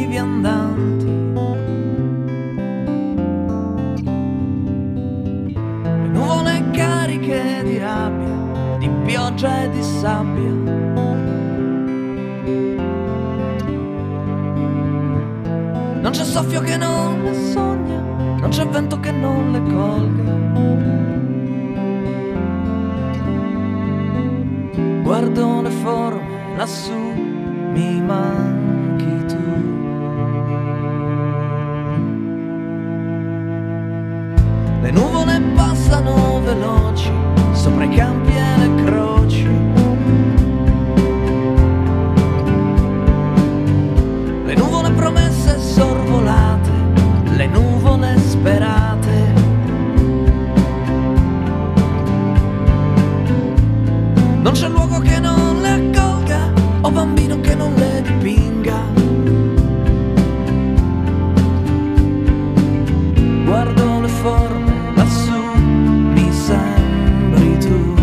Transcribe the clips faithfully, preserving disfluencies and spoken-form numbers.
i viandanti. Le nuvole cariche di rabbia, di pioggia e di sabbia. Non c'è soffio che non le sogna, non c'è vento che non le colga. Guardo le forme lassù, mi manchi tu. Le nuvole passano veloci sopra i campi e le croci. Le nuvole promesse sorvolate, le nuvole sperate. Non c'è luogo che non le accolga, o bambino che non le dipinga. Guardo le forme lassù, mi sembri tu.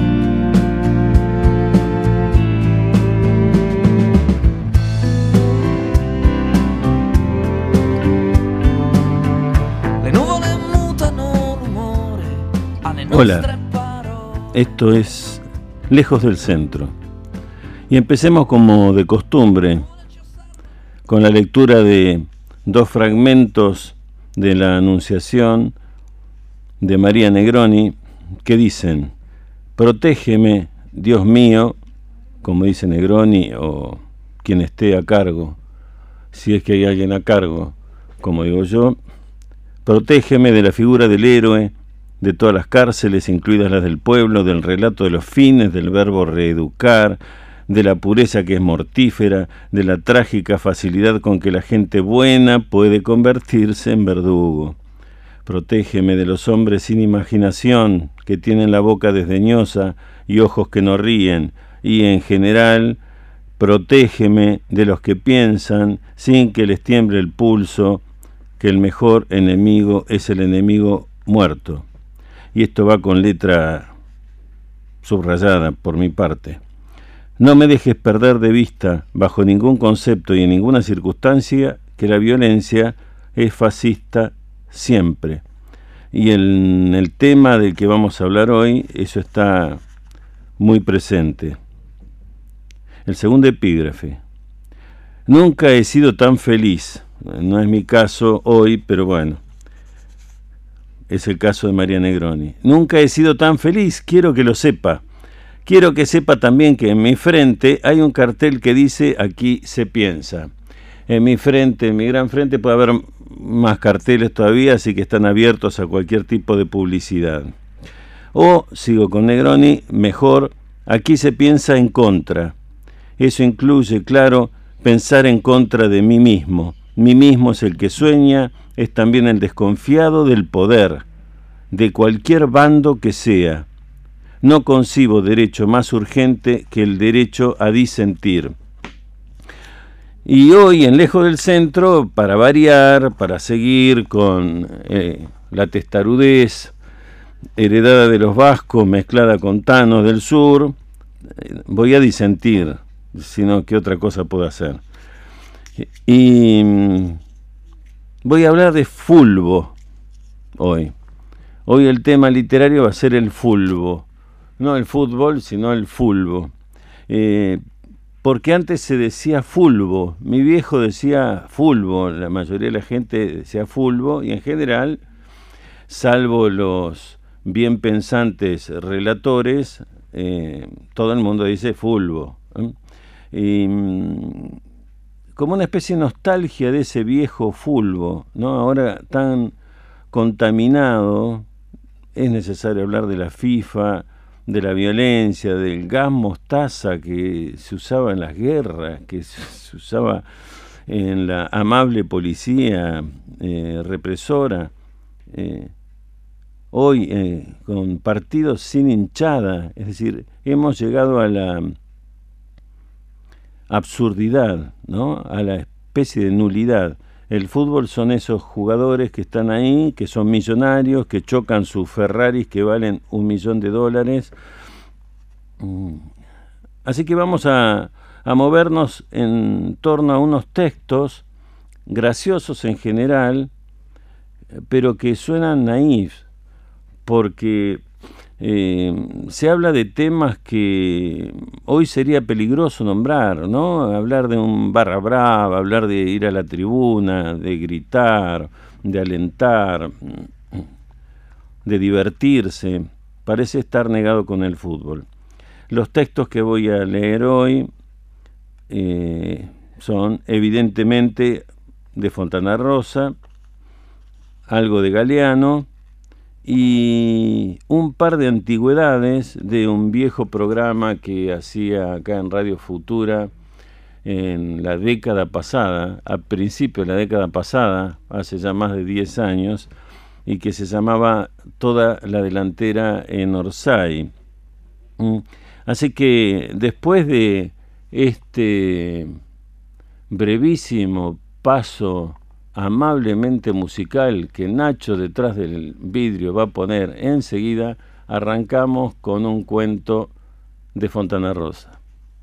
Le nuvole mutano l'umore alle nostre parole. Esto es Lejos del Centro. Y empecemos como de costumbre con la lectura de dos fragmentos de la Anunciación de María Negroni que dicen: protégeme, Dios mío, como dice Negroni o quien esté a cargo, si es que hay alguien a cargo, como digo yo, protégeme de la figura del héroe, de todas las cárceles, incluidas las del pueblo, del relato de los fines, del verbo reeducar, de la pureza que es mortífera, de la trágica facilidad con que la gente buena puede convertirse en verdugo. Protégeme de los hombres sin imaginación, que tienen la boca desdeñosa y ojos que no ríen, y en general, protégeme de los que piensan, sin que les tiemble el pulso, que el mejor enemigo es el enemigo muerto. Y esto va con letra subrayada por mi parte. No me dejes perder de vista, bajo ningún concepto y en ninguna circunstancia, que la violencia es fascista siempre. Y en el tema del que vamos a hablar hoy, eso está muy presente. El segundo epígrafe. Nunca he sido tan feliz. No es mi caso hoy, pero bueno. Es el caso de María Negroni. Nunca he sido tan feliz, quiero que lo sepa. Quiero que sepa también que en mi frente hay un cartel que dice aquí se piensa. En mi frente, en mi gran frente, puede haber más carteles todavía, así que están abiertos a cualquier tipo de publicidad. O, sigo con Negroni, mejor, aquí se piensa en contra. Eso incluye, claro, pensar en contra de mí mismo. Mí mismo es el que sueña, es también el desconfiado del poder, de cualquier bando que sea. No concibo derecho más urgente que el derecho a disentir. Y hoy en Lejos del Centro, para variar, para seguir con eh, la testarudez heredada de los vascos mezclada con tanos del sur, eh, voy a disentir, sino qué otra cosa puedo hacer. Y voy a hablar de fulbo hoy. Hoy el tema literario va a ser el fulbo. No el fútbol, sino el fulbo. Eh, porque antes se decía fulbo. Mi viejo decía fulbo. La mayoría de la gente decía fulbo. Y en general, salvo los bien pensantes relatores, eh, todo el mundo dice fulbo. ¿eh? Y como una especie de nostalgia de ese viejo fulbo, ¿no? Ahora tan contaminado, es necesario hablar de la FIFA, de la violencia, del gas mostaza que se usaba en las guerras, que se usaba en la amable policía eh, represora. Eh, hoy, eh, con partidos sin hinchada, es decir, hemos llegado a la absurdidad, ¿no? A la especie de nulidad. El fútbol son esos jugadores que están ahí, que son millonarios, que chocan sus Ferraris que valen un millón de dólares. Así que vamos a, a movernos en torno a unos textos graciosos en general, pero que suenan naif, porque eh, se habla de temas que hoy sería peligroso nombrar, ¿no? Hablar de un barra brava, hablar de ir a la tribuna, de gritar, de alentar, de divertirse, parece estar negado con el fútbol. Los textos que voy a leer hoy eh, son evidentemente de Fontana Rosa, algo de Galeano y un par de antigüedades de un viejo programa que hacía acá en Radio Futura en la década pasada, a principios de la década pasada, hace ya más de diez años, y que se llamaba Toda la Delantera en Orsay. Así que después de este brevísimo paso amablemente musical que Nacho detrás del vidrio va a poner enseguida, arrancamos con un cuento de Fontana Rosa.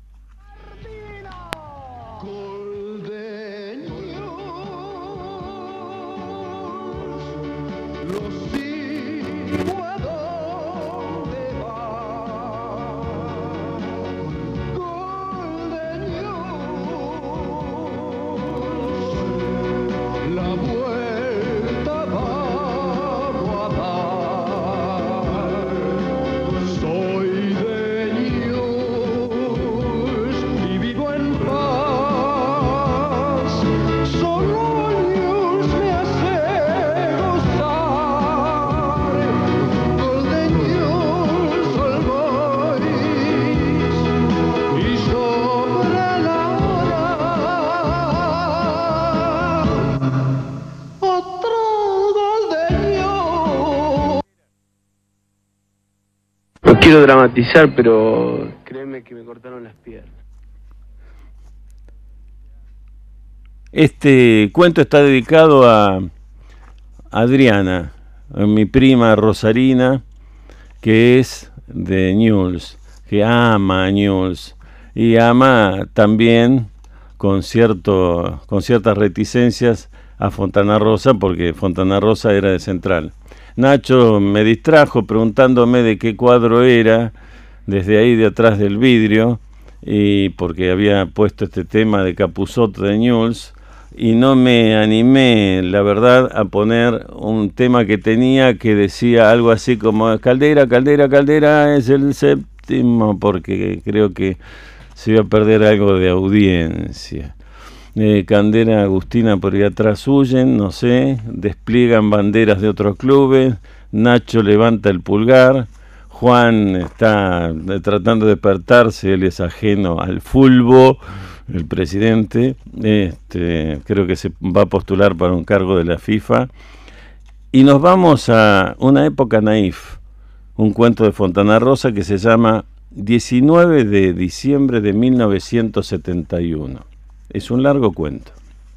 Quiero dramatizar, pero créeme que me cortaron las piernas. Este cuento está dedicado a Adriana, a mi prima rosarina, que es de Newell's, que ama a Newell's y ama también con cierto, con ciertas reticencias a Fontana Rosa, porque Fontana Rosa era de Central. Nacho me distrajo preguntándome de qué cuadro era, desde ahí de atrás del vidrio, y porque había puesto este tema de Capusotto de Newell's, y no me animé, la verdad, a poner un tema que tenía que decía algo así como Caldera, Caldera, Caldera es el séptimo, porque creo que se iba a perder algo de audiencia. Eh, Candela, Agustina por ahí atrás huyen, no sé, despliegan banderas de otros clubes, Nacho levanta el pulgar, Juan está tratando de despertarse, él es ajeno al fútbol, el presidente, este, creo que se va a postular para un cargo de la FIFA, y nos vamos a una época naif, un cuento de Fontana Rosa que se llama diecinueve de diciembre de mil novecientos setenta y uno. Es un largo cuento.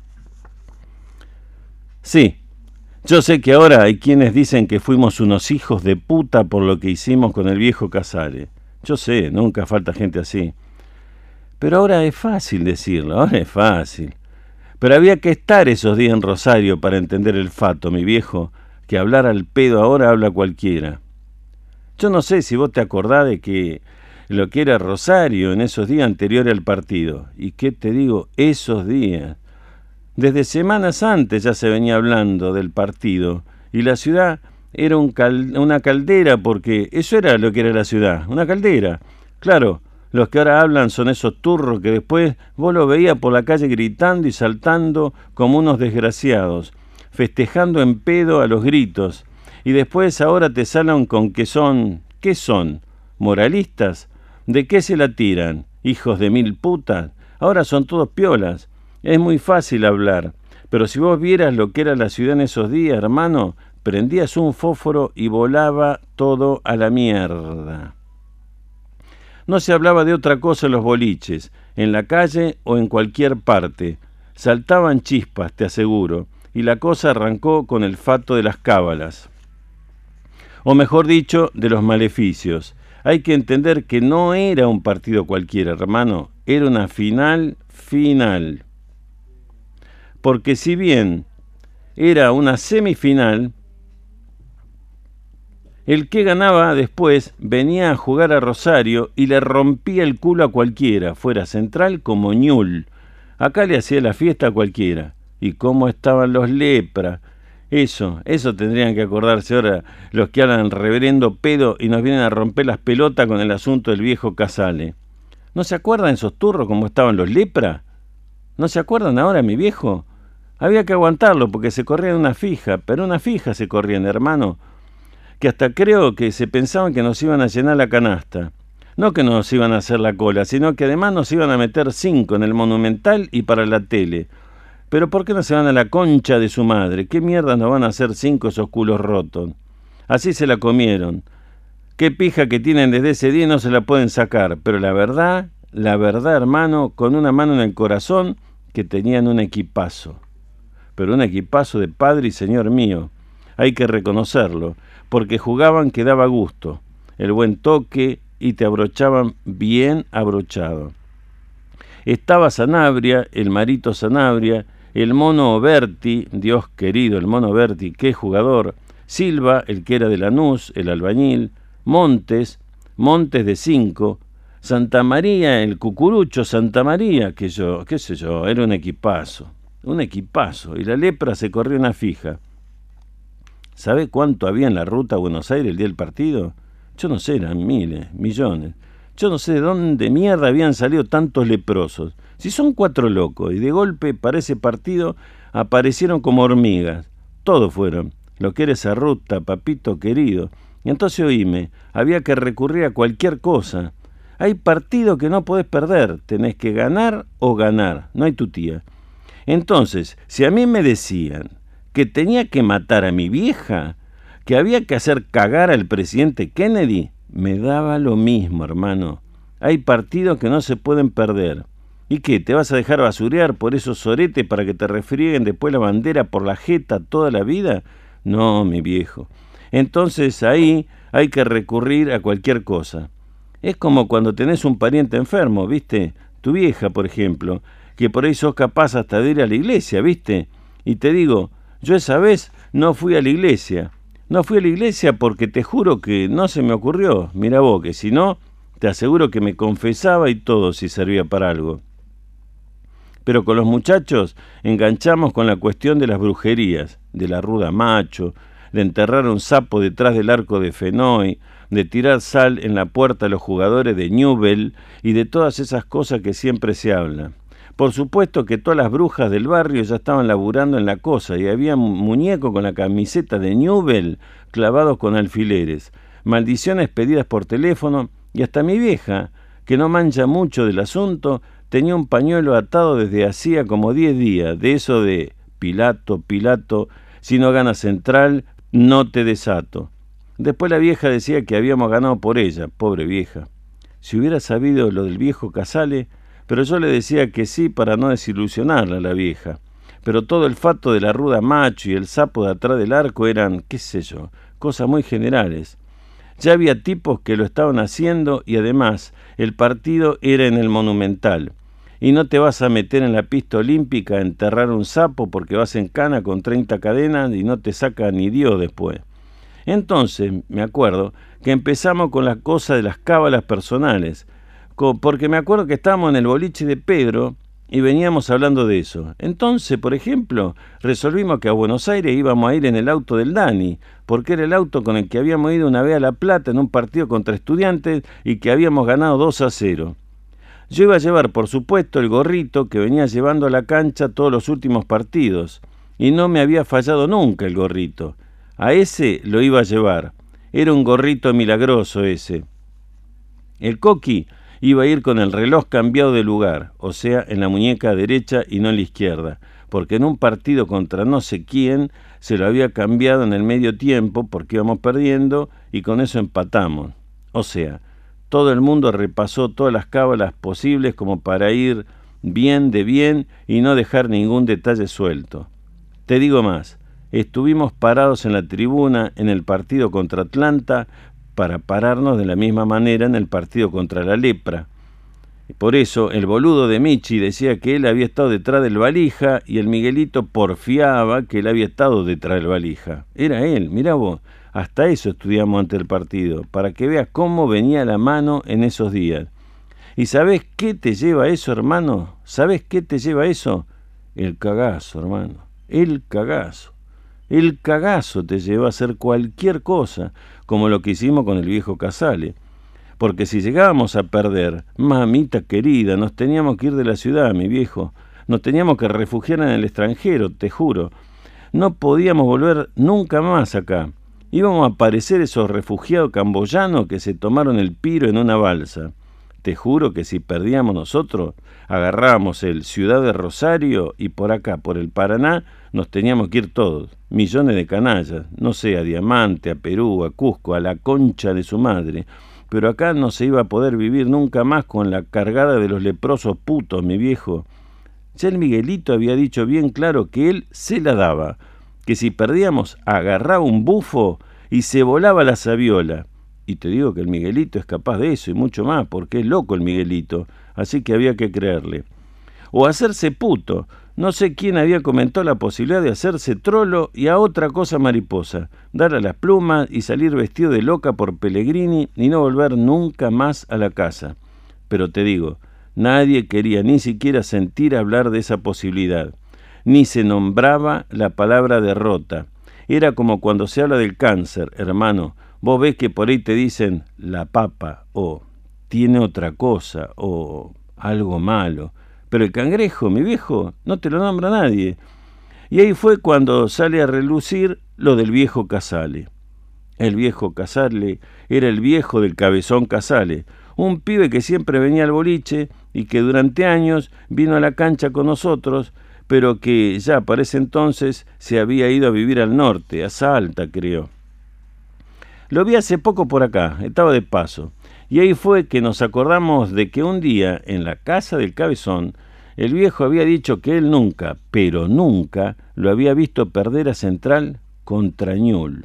Sí, yo sé que ahora hay quienes dicen que fuimos unos hijos de puta por lo que hicimos con el viejo Casares. Yo sé, nunca falta gente así. Pero ahora es fácil decirlo, ahora es fácil. Pero había que estar esos días en Rosario para entender el fato, mi viejo, que hablar al pedo ahora habla cualquiera. Yo no sé si vos te acordás de que lo que era Rosario en esos días anteriores al partido. ¿Y qué te digo? Esos días. Desde semanas antes ya se venía hablando del partido y la ciudad era un cal, una caldera, porque eso era lo que era la ciudad, una caldera. Claro, los que ahora hablan son esos turros que después vos los veías por la calle gritando y saltando como unos desgraciados, festejando en pedo a los gritos. Y después ahora te salen con que son, ¿qué son? ¿Moralistas? ¿De qué se la tiran? ¿Hijos de mil putas? Ahora son todos piolas. Es muy fácil hablar, pero si vos vieras lo que era la ciudad en esos días, hermano, prendías un fósforo y volaba todo a la mierda. No se hablaba de otra cosa en los boliches, en la calle o en cualquier parte. Saltaban chispas, te aseguro, y la cosa arrancó con el fato de las cábalas. O mejor dicho, de los maleficios. Hay que entender que no era un partido cualquiera, hermano, era una final final. porque si bien era una semifinal, el que ganaba después venía a jugar a Rosario y le rompía el culo a cualquiera, fuera Central como Ñul. Acá le hacía la fiesta a cualquiera. Y cómo estaban los lepras. Eso, eso tendrían que acordarse ahora los que hablan reverendo pedo y nos vienen a romper las pelotas con el asunto del viejo Casale. ¿No se acuerdan esos turros cómo estaban los lepras? ¿No se acuerdan ahora, mi viejo? Había que aguantarlo porque se corrían una fija, pero una fija se corrían, hermano, que hasta creo que se pensaban que nos iban a llenar la canasta. No que nos iban a hacer la cola, sino que además nos iban a meter cinco en el Monumental y para la tele. Pero ¿por qué no se van a la concha de su madre? ¿Qué mierda nos van a hacer cinco esos culos rotos? Así se la comieron. Qué pija que tienen desde ese día y no se la pueden sacar. Pero la verdad, la verdad, hermano, con una mano en el corazón, que tenían un equipazo. Pero un equipazo de padre y señor mío. Hay que reconocerlo, porque jugaban que daba gusto. El buen toque y te abrochaban bien abrochado. Estaba Sanabria, el Marito Sanabria, el Mono Berti, Dios querido, el Mono Berti, qué jugador, Silva, el que era de Lanús, el albañil, Montes, Montes de cinco, Santa María, el Cucurucho Santa María, que yo, qué sé yo, era un equipazo, un equipazo, y la lepra se corrió una fija. ¿Sabe cuánto había en la ruta a Buenos Aires el día del partido? Yo no sé, eran miles, millones. Yo no sé de dónde mierda habían salido tantos leprosos. Si son cuatro locos, y de golpe para ese partido aparecieron como hormigas. Todos fueron. Lo que era esa ruta, papito querido. Y entonces oíme, había que recurrir a cualquier cosa. Hay partido que no podés perder. Tenés que ganar o ganar. No hay tu tía. Entonces, si a mí me decían que tenía que matar a mi vieja, que había que hacer cagar al presidente Kennedy, me daba lo mismo, hermano. Hay partidos que no se pueden perder. ¿Y qué? ¿Te vas a dejar basurear por esos soretes para que te refrieguen después la bandera por la jeta toda la vida? No, mi viejo. Entonces ahí hay que recurrir a cualquier cosa. Es como cuando tenés un pariente enfermo, ¿viste? Tu vieja, por ejemplo, que por ahí sos capaz hasta de ir a la iglesia, ¿viste? Y te digo, yo esa vez no fui a la iglesia. No fui a la iglesia porque te juro que no se me ocurrió. Mira vos, que si no, te aseguro que me confesaba y todo si servía para algo. Pero con los muchachos enganchamos con la cuestión de las brujerías, de la ruda macho, de enterrar un sapo detrás del arco de Fenoy, de tirar sal en la puerta a los jugadores de Newell y de todas esas cosas que siempre se habla. Por supuesto que todas las brujas del barrio ya estaban laburando en la cosa y había muñecos con la camiseta de Newell clavados con alfileres, maldiciones pedidas por teléfono y hasta mi vieja, que no mancha mucho del asunto, tenía un pañuelo atado desde hacía como diez días, de eso de Pilato, Pilato, si no gana Central, no te desato. Después la vieja decía que habíamos ganado por ella, pobre vieja. Si hubiera sabido lo del viejo Casale, pero yo le decía que sí para no desilusionarla a la vieja. Pero todo el fato de la ruda macho y el sapo de atrás del arco eran, qué sé yo, cosas muy generales. Ya había tipos que lo estaban haciendo y además el partido era en el Monumental. Y no te vas a meter en la pista olímpica a enterrar un sapo porque vas en cana con treinta cadenas y no te saca ni Dios después. Entonces, me acuerdo que empezamos con la cosa de las cábalas personales, porque me acuerdo que estábamos en el boliche de Pedro y veníamos hablando de eso. Entonces, por ejemplo, resolvimos que a Buenos Aires íbamos a ir en el auto del Dani, porque era el auto con el que habíamos ido una vez a La Plata en un partido contra Estudiantes y que habíamos ganado dos a cero. Yo iba a llevar, por supuesto, el gorrito que venía llevando a la cancha todos los últimos partidos, y no me había fallado nunca el gorrito. A ese lo iba a llevar. Era un gorrito milagroso ese. El Coqui iba a ir con el reloj cambiado de lugar, o sea, en la muñeca derecha y no en la izquierda, porque en un partido contra no sé quién se lo había cambiado en el medio tiempo porque íbamos perdiendo y con eso empatamos. O sea, todo el mundo repasó todas las cábalas posibles como para ir bien de bien y no dejar ningún detalle suelto. Te digo más, estuvimos parados en la tribuna en el partido contra Atlanta para pararnos de la misma manera en el partido contra la lepra. Por eso el boludo de Michi decía que él había estado detrás del valija y el Miguelito porfiaba que él había estado detrás del valija. Era él, mirá vos, hasta eso estudiamos ante el partido, para que veas cómo venía la mano en esos días. ¿Y sabés qué te lleva eso, hermano? ¿Sabés qué te lleva eso? El cagazo, hermano, el cagazo. El cagazo te lleva a hacer cualquier cosa, como lo que hicimos con el viejo Casale. Porque si llegábamos a perder, mamita querida, nos teníamos que ir de la ciudad, mi viejo. Nos teníamos que refugiar en el extranjero, te juro. No podíamos volver nunca más acá. Íbamos a parecer esos refugiados camboyanos que se tomaron el piro en una balsa. Te juro que si perdíamos nosotros, agarrábamos el Ciudad de Rosario y por acá, por el Paraná, nos teníamos que ir todos, millones de canallas, no sé, a Diamante, a Perú, a Cusco, a la concha de su madre. Pero acá no se iba a poder vivir nunca más con la cargada de los leprosos putos, mi viejo. Ya el Miguelito había dicho bien claro que él se la daba, que si perdíamos agarraba un bufo y se volaba la sabiola. Y te digo que el Miguelito es capaz de eso y mucho más, porque es loco el Miguelito, así que había que creerle. O hacerse puto. No sé quién había comentado la posibilidad de hacerse trolo y a otra cosa mariposa, dar a las plumas y salir vestido de loca por Pellegrini y no volver nunca más a la casa. Pero te digo, nadie quería ni siquiera sentir hablar de esa posibilidad, ni se nombraba la palabra derrota. Era como cuando se habla del cáncer, hermano. Vos ves que por ahí te dicen la papa, o tiene otra cosa, o algo malo. Pero el cangrejo, mi viejo, no te lo nombra nadie. Y ahí fue cuando sale a relucir lo del viejo Casale. El viejo Casale era el viejo del Cabezón Casale, un pibe que siempre venía al boliche y que durante años vino a la cancha con nosotros, pero que ya para ese entonces se había ido a vivir al norte, a Salta, creo. Lo vi hace poco por acá, estaba de paso, y ahí fue que nos acordamos de que un día, en la casa del Cabezón, el viejo había dicho que él nunca, pero nunca, lo había visto perder a Central contra Ñul.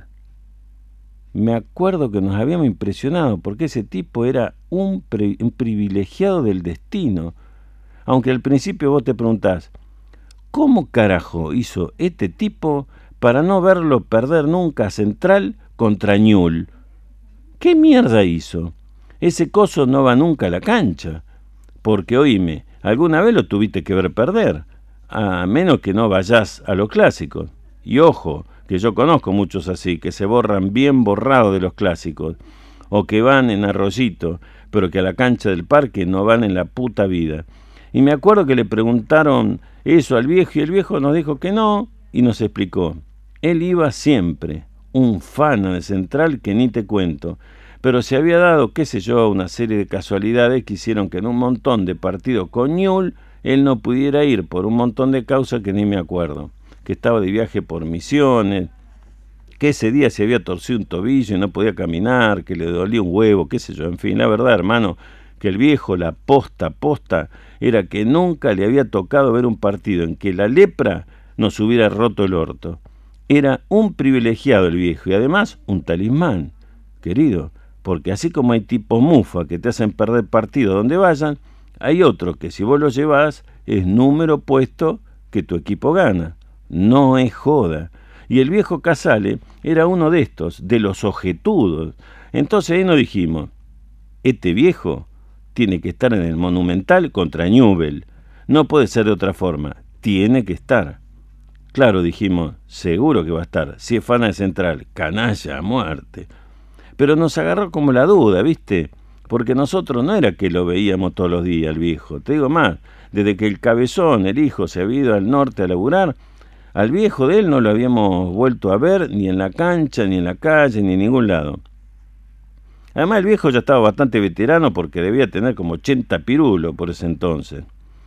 Me acuerdo que nos habíamos impresionado, porque ese tipo era un, pri- un privilegiado del destino. Aunque al principio vos te preguntás, ¿cómo carajo hizo este tipo para no verlo perder nunca a Central contra Ñul? ¿Qué mierda hizo? Ese coso no va nunca a la cancha. Porque, oíme, alguna vez lo tuviste que ver perder, a menos que no vayas a los clásicos. Y ojo, que yo conozco muchos así, que se borran bien borrados de los clásicos, o que van en arroyito, pero que a la cancha del parque no van en la puta vida. Y me acuerdo que le preguntaron eso al viejo, y el viejo nos dijo que no, y nos explicó. Él iba siempre, un fana de Central que ni te cuento, pero se había dado, qué sé yo, una serie de casualidades que hicieron que en un montón de partidos con Ñul él no pudiera ir por un montón de causas que ni me acuerdo, que estaba de viaje por Misiones, que ese día se había torcido un tobillo y no podía caminar, que le dolía un huevo, qué sé yo, en fin, la verdad, hermano, que el viejo, la posta, posta, era que nunca le había tocado ver un partido en que la lepra nos hubiera roto el orto. Era un privilegiado el viejo y además un talismán, querido, porque así como hay tipos mufa que te hacen perder partido donde vayan, hay otros que si vos los llevás es número puesto que tu equipo gana. No es joda. Y el viejo Casale era uno de estos, de los ojetudos. Entonces ahí nos dijimos, este viejo tiene que estar en el Monumental contra Newell. No puede ser de otra forma, tiene que estar. Claro, dijimos, seguro que va a estar, si es fana de Central, canalla a muerte. Pero nos agarró como la duda, ¿viste? Porque nosotros no era que lo veíamos todos los días, el viejo. Te digo más, desde que el Cabezón, el hijo, se había ido al norte a laburar, al viejo de él no lo habíamos vuelto a ver ni en la cancha, ni en la calle, ni en ningún lado. Además el viejo ya estaba bastante veterano porque debía tener como ochenta pirulos por ese entonces.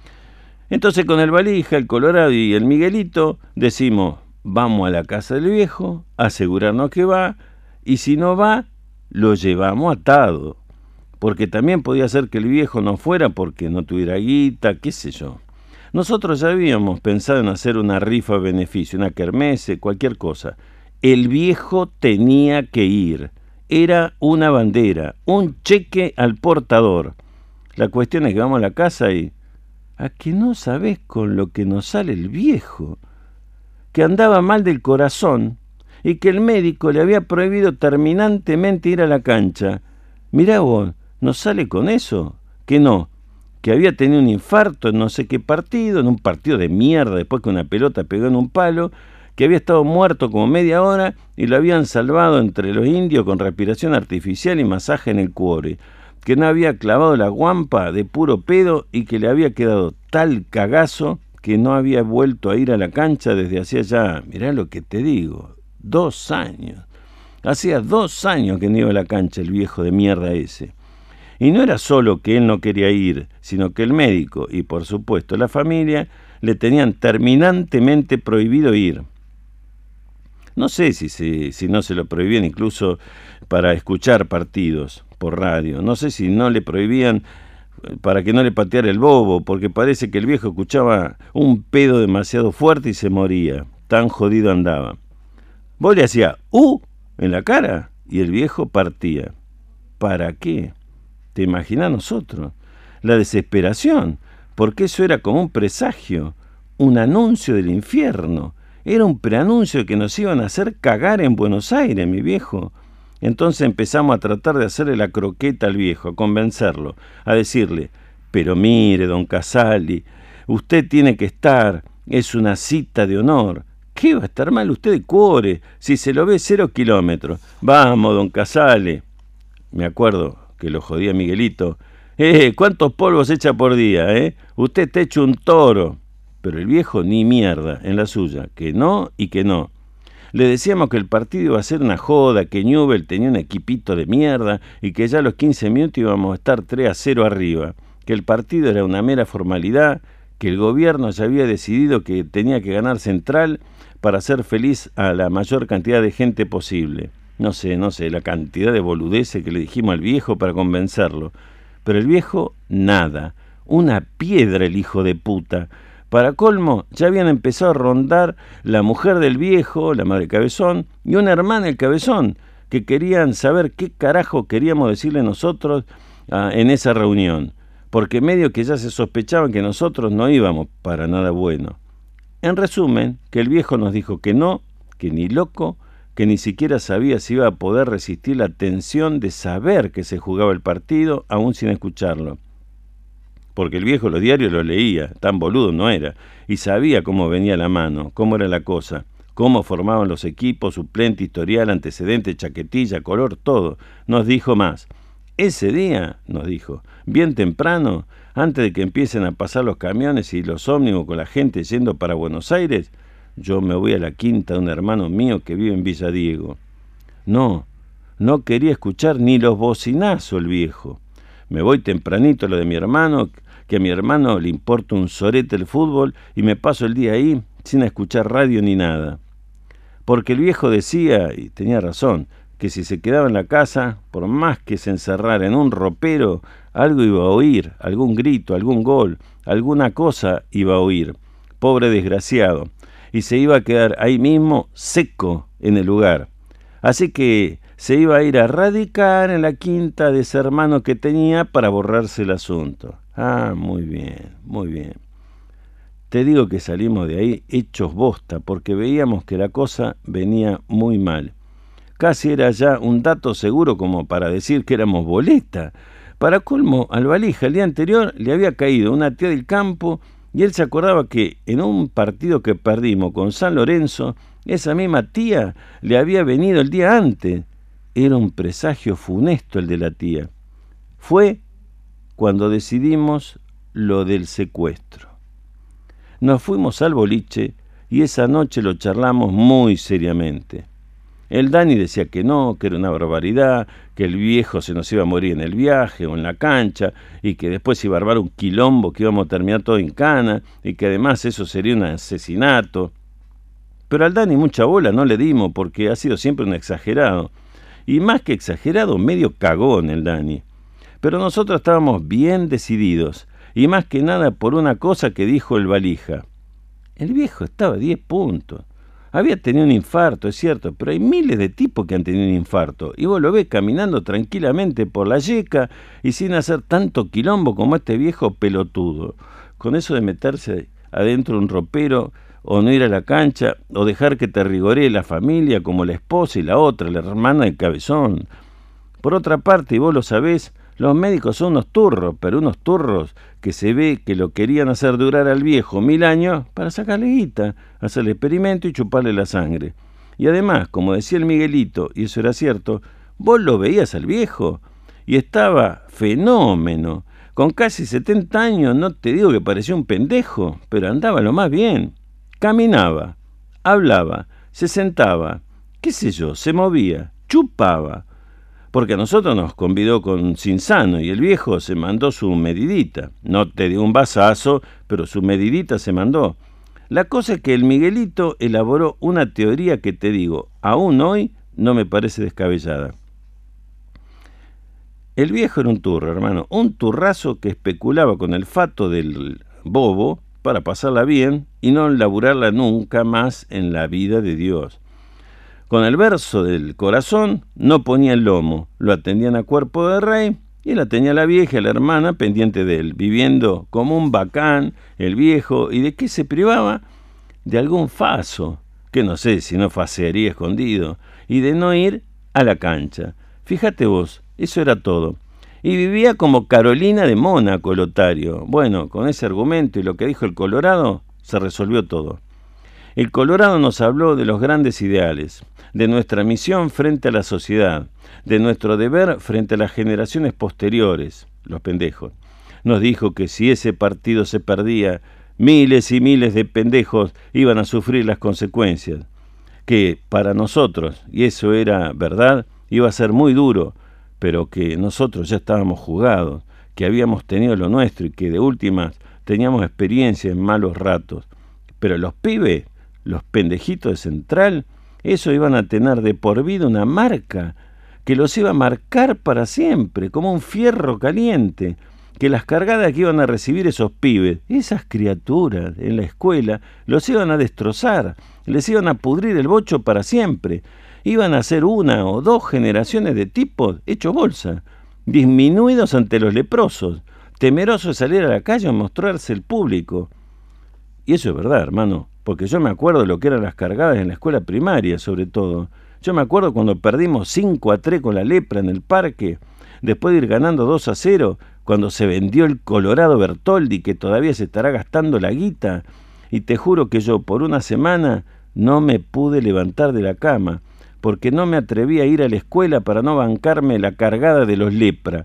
Entonces con el valija, el Colorado y el Miguelito decimos, vamos a la casa del viejo, asegurarnos que va, y si no va, lo llevamos atado. Porque también podía ser que el viejo no fuera porque no tuviera guita, qué sé yo. Nosotros ya habíamos pensado en hacer una rifa de beneficio, una kermesse, cualquier cosa. El viejo tenía que ir. Era una bandera, un cheque al portador. La cuestión es que vamos a la casa y... ¿A que no sabés con lo que nos sale el viejo? Que andaba mal del corazón y que el médico le había prohibido terminantemente ir a la cancha. Mirá vos, ¿nos sale con eso? Que no, que había tenido un infarto en no sé qué partido, en un partido de mierda, después que una pelota pegó en un palo, que había estado muerto como media hora y lo habían salvado entre los indios con respiración artificial y masaje en el cuore, que no había clavado la guampa de puro pedo y que le había quedado tal cagazo que no había vuelto a ir a la cancha desde hacía ya, mirá lo que te digo, dos años. Hacía dos años que no iba a la cancha el viejo de mierda ese. Y no era solo que él no quería ir, sino que el médico y por supuesto la familia le tenían terminantemente prohibido ir. No sé si, si, si no se lo prohibían incluso para escuchar partidos por radio. No sé si no le prohibían para que no le pateara el bobo, porque parece que el viejo escuchaba un pedo demasiado fuerte y se moría. Tan jodido andaba. Vos le hacía ¡uh! En la cara y el viejo partía. ¿Para qué? ¿Te imaginás nosotros? La desesperación, porque eso era como un presagio, un anuncio del infierno. Era un preanuncio que nos iban a hacer cagar en Buenos Aires, mi viejo. Entonces empezamos a tratar de hacerle la croqueta al viejo, a convencerlo, a decirle, pero mire, don Casali, usted tiene que estar, es una cita de honor. ¿Qué va a estar mal usted de cuore, si se lo ve cero kilómetros? Vamos, don Casali. Me acuerdo que lo jodía Miguelito. Eh, ¿cuántos polvos echa por día, eh? Usted está hecho un toro. Pero el viejo ni mierda, en la suya, que no y que no. Le decíamos que el partido iba a ser una joda, que Newell tenía un equipito de mierda y que ya a los quince minutos íbamos a estar tres a cero arriba, que el partido era una mera formalidad, que el gobierno ya había decidido que tenía que ganar Central para hacer feliz a la mayor cantidad de gente posible. No sé, no sé, la cantidad de boludeces que le dijimos al viejo para convencerlo. Pero el viejo, nada. Una piedra el hijo de puta. Para colmo, ya habían empezado a rondar la mujer del viejo, la madre Cabezón, y una hermana del Cabezón, que querían saber qué carajo queríamos decirle nosotros uh, en esa reunión, porque medio que ya se sospechaban que nosotros no íbamos para nada bueno. En resumen, que el viejo nos dijo que no, que ni loco, que ni siquiera sabía si iba a poder resistir la tensión de saber que se jugaba el partido, aún sin escucharlo. Porque el viejo los diarios lo leía, tan boludo no era, y sabía cómo venía la mano, cómo era la cosa, cómo formaban los equipos, suplente, historial, antecedente, chaquetilla, color, todo. Nos dijo más. Ese día, nos dijo, bien temprano, antes de que empiecen a pasar los camiones y los ómnibus con la gente yendo para Buenos Aires, yo me voy a la quinta de un hermano mío que vive en Villa Diego. No, no quería escuchar ni los bocinazos el viejo. Me voy tempranito a lo de mi hermano, que a mi hermano le importa un sorete el fútbol, y me paso el día ahí sin escuchar radio ni nada. Porque el viejo decía, y tenía razón, que si se quedaba en la casa, por más que se encerrara en un ropero, algo iba a oír, algún grito, algún gol, alguna cosa iba a oír. Pobre desgraciado. Y se iba a quedar ahí mismo seco en el lugar. Así que se iba a ir a radicar en la quinta de ese hermano que tenía para borrarse el asunto. Ah, muy bien, muy bien. Te digo que salimos de ahí hechos bosta, porque veíamos que la cosa venía muy mal. Casi era ya un dato seguro como para decir que éramos boleta. Para colmo, al Valija el día anterior le había caído una tía del campo y él se acordaba que en un partido que perdimos con San Lorenzo, esa misma tía le había venido el día antes. Era un presagio funesto el de la tía. Fue cuando decidimos lo del secuestro. Nos fuimos al boliche y esa noche lo charlamos muy seriamente. El Dani decía que no, que era una barbaridad, que el viejo se nos iba a morir en el viaje o en la cancha y que después iba a armar un quilombo que íbamos a terminar todo en cana y que además eso sería un asesinato. Pero al Dani mucha bola no le dimos porque ha sido siempre un exagerado. Y más que exagerado, medio cagón el Dani. Pero nosotros estábamos bien decididos, y más que nada por una cosa que dijo el Valija. El viejo estaba a diez puntos. Había tenido un infarto, es cierto, pero hay miles de tipos que han tenido un infarto. Y vos lo ves caminando tranquilamente por la yeca y sin hacer tanto quilombo como este viejo pelotudo. Con eso de meterse adentro de un ropero, o no ir a la cancha, o dejar que te rigoree la familia como la esposa y la otra, la hermana del cabezón. Por otra parte, y vos lo sabés, los médicos son unos turros, pero unos turros que se ve que lo querían hacer durar al viejo mil años para sacarle guita, hacerle experimento y chuparle la sangre. Y además, como decía el Miguelito, y eso era cierto, vos lo veías al viejo y estaba fenómeno. Con casi setenta años, no te digo que parecía un pendejo, pero andaba lo más bien. Caminaba, hablaba, se sentaba, qué sé yo, se movía, chupaba. Porque a nosotros nos convidó con Cinzano y el viejo se mandó su medidita. No te dio un vasazo, pero su medidita se mandó. La cosa es que el Miguelito elaboró una teoría que te digo, aún hoy no me parece descabellada. El viejo era un turro, hermano, un turrazo que especulaba con el fato del bobo para pasarla bien y no laburarla nunca más en la vida de Dios. Con el verso del corazón no ponía el lomo, lo atendían a cuerpo de rey y la tenía la vieja, la hermana, pendiente de él, viviendo como un bacán, el viejo, ¿y de qué se privaba? De algún faso, que no sé si no facearía escondido, y de no ir a la cancha. Fíjate vos, eso era todo. Y vivía como Carolina de Mónaco, Lotario. Bueno, con ese argumento y lo que dijo el Colorado, se resolvió todo. El Colorado nos habló de los grandes ideales, de nuestra misión frente a la sociedad, de nuestro deber frente a las generaciones posteriores, los pendejos. Nos dijo que si ese partido se perdía, miles y miles de pendejos iban a sufrir las consecuencias, que para nosotros, y eso era verdad, iba a ser muy duro, pero que nosotros ya estábamos jugados, que habíamos tenido lo nuestro y que de últimas teníamos experiencia en malos ratos. Pero los pibes, los pendejitos de Central, eso iban a tener de por vida una marca que los iba a marcar para siempre, como un fierro caliente, que las cargadas que iban a recibir esos pibes, esas criaturas en la escuela, los iban a destrozar, les iban a pudrir el bocho para siempre. Iban a ser una o dos generaciones de tipos hechos bolsa, disminuidos ante los leprosos, temerosos de salir a la calle a mostrarse al público. Y eso es verdad, hermano, porque yo me acuerdo de lo que eran las cargadas en la escuela primaria, sobre todo. Yo me acuerdo cuando perdimos cinco a tres con la lepra en el parque, después de ir ganando dos a cero, cuando se vendió el Colorado Bertoldi, que todavía se estará gastando la guita, y te juro que yo por una semana no me pude levantar de la cama, porque no me atreví a ir a la escuela para no bancarme la cargada de los lepra.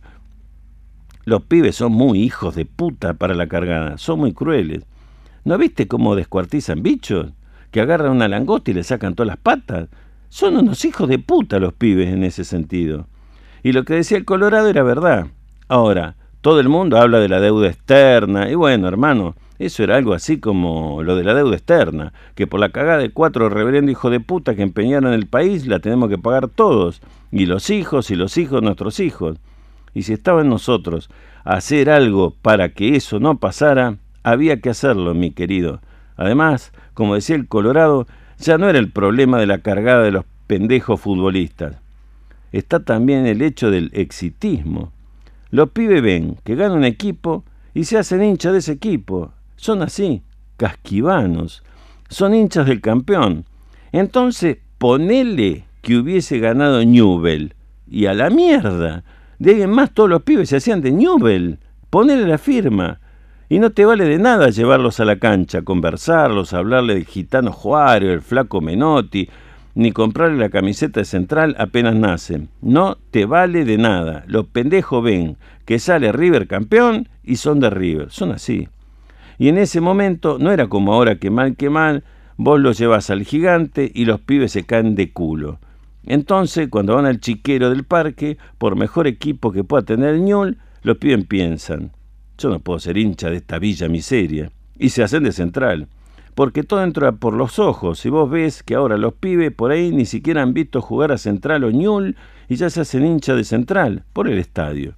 Los pibes son muy hijos de puta para la cargada, son muy crueles. ¿No viste cómo descuartizan bichos? Que agarran una langosta y le sacan todas las patas. Son unos hijos de puta los pibes en ese sentido. Y lo que decía el Colorado era verdad. Ahora, todo el mundo habla de la deuda externa, y bueno, hermano, eso era algo así como lo de la deuda externa, que por la cagada de cuatro reverendos hijos de puta que empeñaron el país la tenemos que pagar todos, y los hijos y los hijos de nuestros hijos. Y si estaba en nosotros hacer algo para que eso no pasara, había que hacerlo, mi querido. Además, como decía el Colorado, ya no era el problema de la cargada de los pendejos futbolistas. Está también el hecho del exitismo. Los pibes ven que gana un equipo y se hacen hinchas de ese equipo. Son así, casquivanos. Son hinchas del campeón. Entonces, ponele que hubiese ganado Newell. Y a la mierda. De ahí en más todos los pibes se hacían de Newell. Ponele la firma. Y no te vale de nada llevarlos a la cancha, conversarlos, hablarle del gitano Juárez, el flaco Menotti, ni comprarle la camiseta de Central apenas nacen. No te vale de nada. Los pendejos ven que sale River campeón y son de River. Son así. Y en ese momento no era como ahora que mal que mal, vos los llevas al gigante y los pibes se caen de culo. Entonces, cuando van al chiquero del parque, por mejor equipo que pueda tener el Ñul, los pibes piensan, yo no puedo ser hincha de esta villa miseria. Y se hacen de Central. Porque todo entra por los ojos. Y vos ves que ahora los pibes por ahí ni siquiera han visto jugar a Central o Ñul y ya se hacen hincha de Central por el estadio.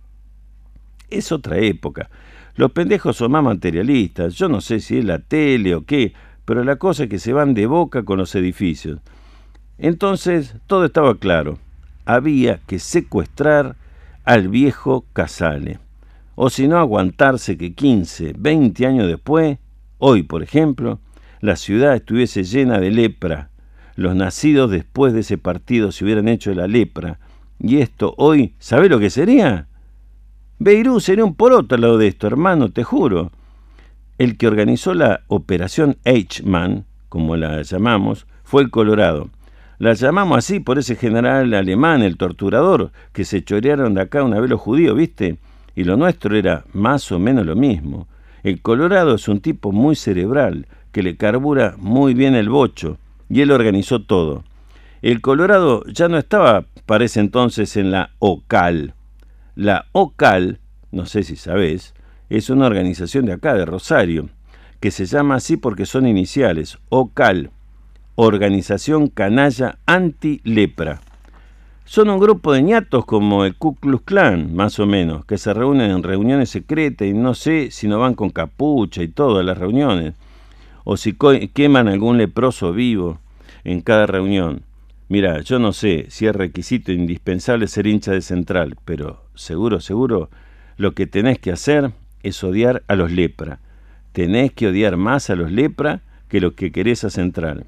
Es otra época. Los pendejos son más materialistas. Yo no sé si es la tele o qué, pero la cosa es que se van de boca con los edificios. Entonces todo estaba claro, había que secuestrar al viejo Casale, o si no aguantarse que quince, veinte años después, hoy por ejemplo, la ciudad estuviese llena de lepra. Los nacidos después de ese partido se hubieran hecho la lepra. Y esto hoy, ¿sabés lo que sería? Beirut sería un poroto al lado de esto, hermano, te juro. El que organizó la Operación Eichmann, como la llamamos, fue el Colorado. La llamamos así por ese general alemán, el torturador, que se chorearon de acá una vez los judíos, ¿viste? Y lo nuestro era más o menos lo mismo. El Colorado es un tipo muy cerebral, que le carbura muy bien el bocho, y él organizó todo. El Colorado ya no estaba, para ese entonces, en la O C A L. La O C A L, no sé si sabés, es una organización de acá, de Rosario, que se llama así porque son iniciales, O C A L, Organización Canalla Anti-Lepra. Son un grupo de ñatos como el Ku Klux Klan, más o menos, que se reúnen en reuniones secretas y no sé si no van con capucha y todo a las reuniones, o si queman algún leproso vivo en cada reunión. Mira, yo no sé si es requisito indispensable ser hincha de Central, pero seguro, seguro, lo que tenés que hacer es odiar a los lepra. Tenés que odiar más a los lepra que lo que querés a Central.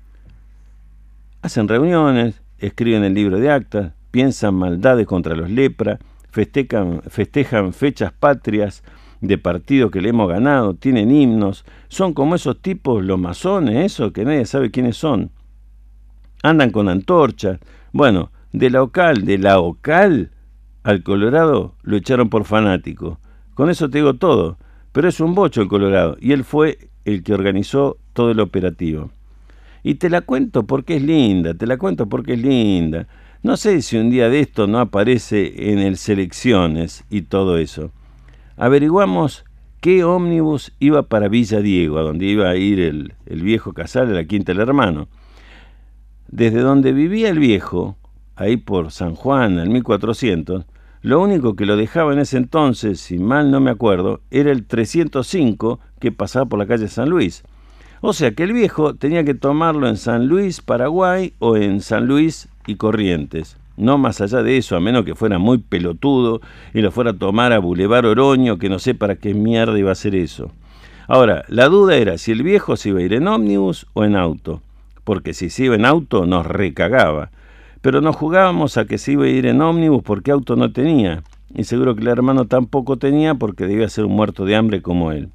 Hacen reuniones, escriben el libro de actas, piensan maldades contra los lepra, festejan, festejan fechas patrias de partidos que le hemos ganado, tienen himnos, son como esos tipos, los masones, eso que nadie sabe quiénes son. Andan con antorchas. Bueno, de la O C A L, de la O C A L al Colorado lo echaron por fanático. Con eso te digo todo, pero es un bocho el Colorado, y él fue el que organizó todo el operativo. Y te la cuento porque es linda, te la cuento porque es linda. No sé si un día de esto no aparece en el Selecciones y todo eso. Averiguamos qué ómnibus iba para Villa Diego, a donde iba a ir el, el viejo Casale, a la Quinta del Hermano. Desde donde vivía el viejo, ahí por San Juan, en mil cuatrocientos, lo único que lo dejaba en ese entonces, si mal no me acuerdo, era el trescientos cinco que pasaba por la calle San Luis. O sea que el viejo tenía que tomarlo en San Luis, Paraguay, o en San Luis y Corrientes. No más allá de eso, a menos que fuera muy pelotudo y lo fuera a tomar a Boulevard Oroño, que no sé para qué mierda iba a hacer eso. Ahora, la duda era si el viejo se iba a ir en ómnibus o en auto, porque si se iba en auto nos recagaba. Pero nos jugábamos a que se iba a ir en ómnibus porque auto no tenía, y seguro que el hermano tampoco tenía porque debía ser un muerto de hambre como él.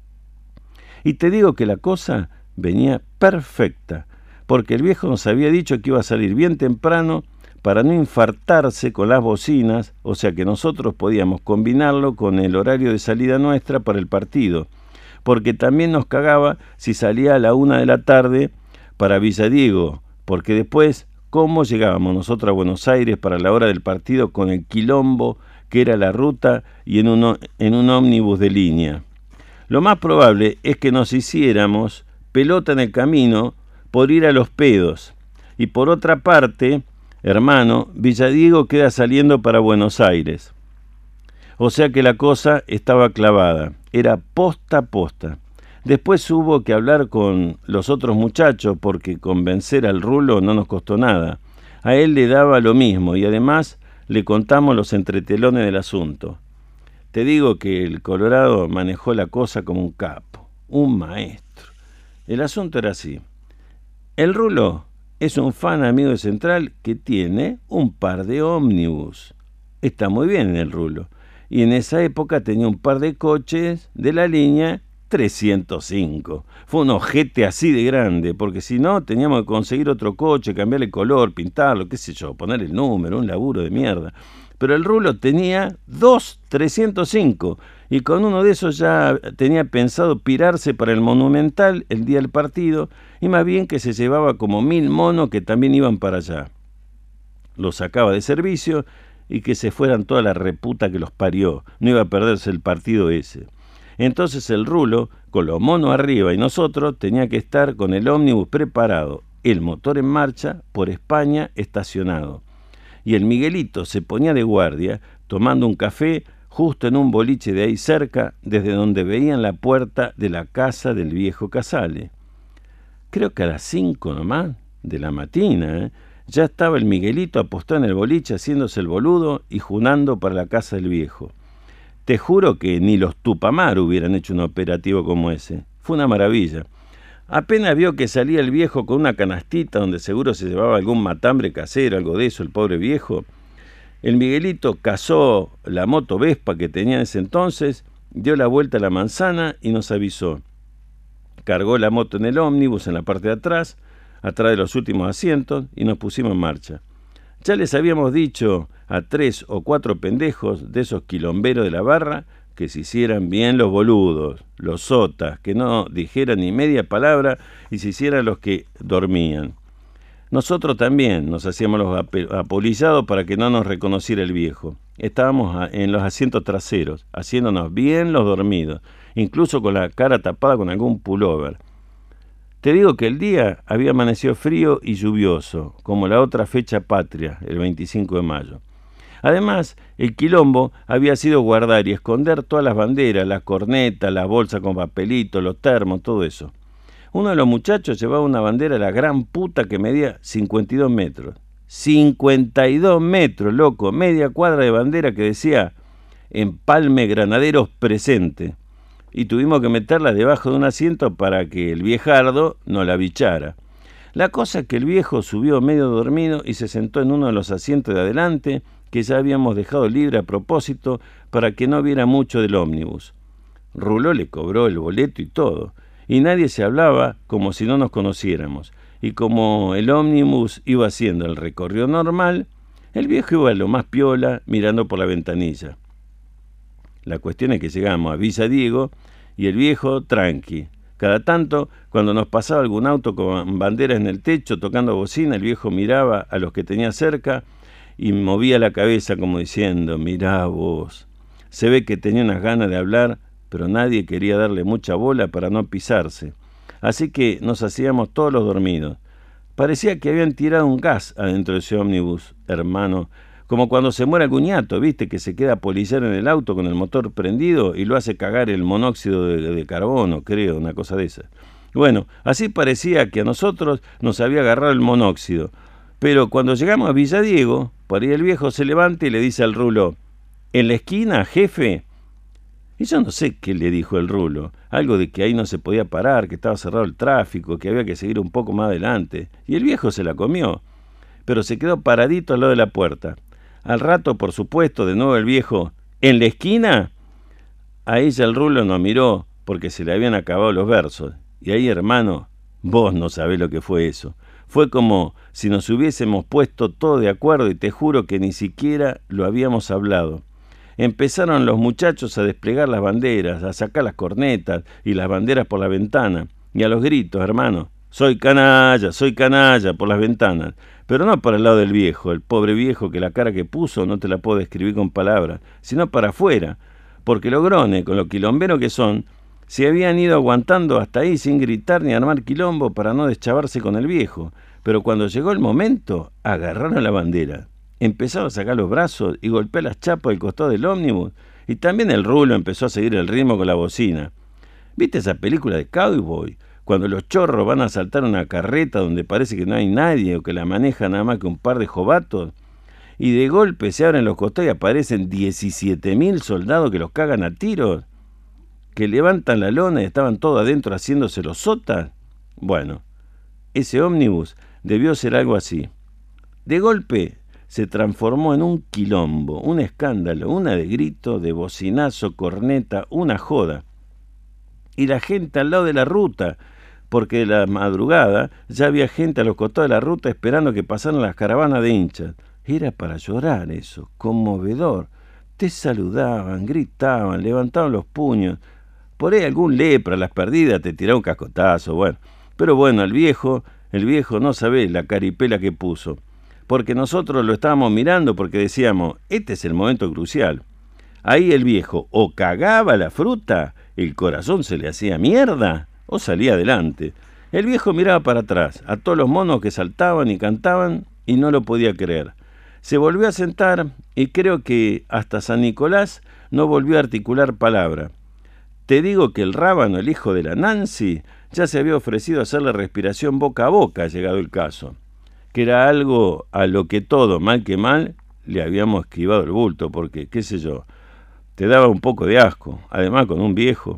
Y te digo que la cosa venía perfecta, porque el viejo nos había dicho que iba a salir bien temprano para no infartarse con las bocinas, o sea que nosotros podíamos combinarlo con el horario de salida nuestra para el partido, porque también nos cagaba si salía a la una de la tarde para Villa Diego, porque después, ¿cómo llegábamos nosotros a Buenos Aires para la hora del partido con el quilombo que era la ruta y en un, en un ómnibus de línea? Lo más probable es que nos hiciéramos pelota en el camino por ir a los pedos. Y por otra parte, hermano, Villa Diego queda saliendo para Buenos Aires. O sea que la cosa estaba clavada, era posta a posta. Después hubo que hablar con los otros muchachos porque convencer al Rulo no nos costó nada. A él le daba lo mismo y además le contamos los entretelones del asunto. Te digo que el Colorado manejó la cosa como un capo, un maestro. El asunto era así. El Rulo es un fan amigo de Central que tiene un par de ómnibus. Está muy bien en el Rulo. Y en esa época tenía un par de coches de la línea trescientos cinco. Fue un ojete así de grande, porque si no teníamos que conseguir otro coche, cambiarle color, pintarlo, qué sé yo, poner el número, un laburo de mierda. Pero el Rulo tenía dos trescientos cinco y con uno de esos ya tenía pensado pirarse para el Monumental el día del partido y más bien que se llevaba como mil monos que también iban para allá. Los sacaba de servicio y que se fueran toda la reputa que los parió, no iba a perderse el partido ese. Entonces el Rulo, con los monos arriba y nosotros, tenía que estar con el ómnibus preparado, el motor en marcha, por España estacionado. Y el Miguelito se ponía de guardia, tomando un café justo en un boliche de ahí cerca, desde donde veían la puerta de la casa del viejo Casale. creo que a las cinco nomás de la mañana, ¿eh? Ya estaba el Miguelito apostado en el boliche haciéndose el boludo y junando para la casa del viejo. Te juro que ni los Tupamar hubieran hecho un operativo como ese. Fue una maravilla. Apenas vio que salía el viejo con una canastita donde seguro se llevaba algún matambre casero, algo de eso, el pobre viejo. El Miguelito cazó la moto Vespa que tenía en ese entonces, dio la vuelta a la manzana y nos avisó. Cargó la moto en el ómnibus en la parte de atrás, atrás de los últimos asientos, y nos pusimos en marcha. Ya les habíamos dicho a tres o cuatro pendejos de esos quilomberos de la barra que se hicieran bien los boludos, los sotas, que no dijeran ni media palabra y se hicieran los que dormían. Nosotros también nos hacíamos los apolillados para que no nos reconociera el viejo. Estábamos en los asientos traseros, haciéndonos bien los dormidos, incluso con la cara tapada con algún pullover. Te digo que el día había amanecido frío y lluvioso, como la otra fecha patria, el veinticinco de mayo. Además, el quilombo había sido guardar y esconder todas las banderas, las cornetas, las bolsas con papelito, los termos, todo eso. Uno de los muchachos llevaba una bandera de la gran puta que medía cincuenta y dos metros. cincuenta y dos metros, loco, media cuadra de bandera que decía Empalme Granaderos presente. Y tuvimos que meterla debajo de un asiento para que el viejardo no la bichara. La cosa es que el viejo subió medio dormido y se sentó en uno de los asientos de adelante que ya habíamos dejado libre a propósito para que no viera mucho del ómnibus. Ruló le cobró el boleto y todo, y nadie se hablaba como si no nos conociéramos. Y como el ómnibus iba haciendo el recorrido normal, el viejo iba a lo más piola mirando por la ventanilla. La cuestión es que llegamos a Villa Diego y el viejo tranqui. Cada tanto, cuando nos pasaba algún auto con banderas en el techo tocando bocina, el viejo miraba a los que tenía cerca y movía la cabeza como diciendo, mirá vos. Se ve que tenía unas ganas de hablar, pero nadie quería darle mucha bola para no pisarse. Así que nos hacíamos todos los dormidos. Parecía que habían tirado un gas adentro de ese ómnibus, hermano. Como cuando se muere el cuñato, ¿viste? Que se queda a polillar en el auto con el motor prendido y lo hace cagar el monóxido de, de carbono, creo, una cosa de esa. Bueno, así parecía que a nosotros nos había agarrado el monóxido. Pero cuando llegamos a Villa Diego, por ahí el viejo se levanta y le dice al rulo, ¿en la esquina, jefe? Y yo no sé qué le dijo el rulo, algo de que ahí no se podía parar, que estaba cerrado el tráfico, que había que seguir un poco más adelante. Y el viejo se la comió, pero se quedó paradito al lado de la puerta. Al rato, por supuesto, de nuevo el viejo, ¿en la esquina? A ella el rulo nos miró, porque se le habían acabado los versos. Y ahí, hermano, vos no sabés lo que fue eso. Fue como si nos hubiésemos puesto todo de acuerdo y te juro que ni siquiera lo habíamos hablado. Empezaron los muchachos a desplegar las banderas, a sacar las cornetas y las banderas por la ventana. Y a los gritos, hermano, soy canalla, soy canalla, por las ventanas. Pero no para el lado del viejo, el pobre viejo que la cara que puso no te la puedo describir con palabras, sino para afuera, porque los grones, con lo quilomberos que son, se habían ido aguantando hasta ahí sin gritar ni armar quilombo para no deschavarse con el viejo. Pero cuando llegó el momento, agarraron la bandera, empezaron a sacar los brazos y golpear las chapas del costado del ómnibus, y también el rulo empezó a seguir el ritmo con la bocina. ¿Viste esa película de cowboy? Cuando los chorros van a saltar una carreta donde parece que no hay nadie o que la maneja nada más que un par de jovatos, y de golpe se abren los costados y aparecen diecisiete mil soldados que los cagan a tiros, que levantan la lona y estaban todos adentro haciéndose los sotas. Bueno, ese ómnibus debió ser algo así. De golpe se transformó en un quilombo, un escándalo, una de grito, de bocinazo, corneta, una joda. Y la gente al lado de la ruta, porque de la madrugada ya había gente a los costados de la ruta esperando que pasaran las caravanas de hinchas. Era para llorar eso, conmovedor. Te saludaban, gritaban, levantaban los puños. Por ahí algún lepra, las perdidas, te tiraba un cascotazo, bueno. Pero bueno, el viejo, el viejo no sabe la caripela que puso. Porque nosotros lo estábamos mirando porque decíamos, este es el momento crucial. Ahí el viejo o cagaba la fruta, el corazón se le hacía mierda, o salía adelante. El viejo miraba para atrás, a todos los monos que saltaban y cantaban, y no lo podía creer. Se volvió a sentar, y creo que hasta San Nicolás no volvió a articular palabra. Te digo que el rábano, el hijo de la Nancy, ya se había ofrecido hacerle respiración boca a boca, llegado el caso, que era algo a lo que todo, mal que mal, le habíamos esquivado el bulto, porque, qué sé yo, te daba un poco de asco, además con un viejo.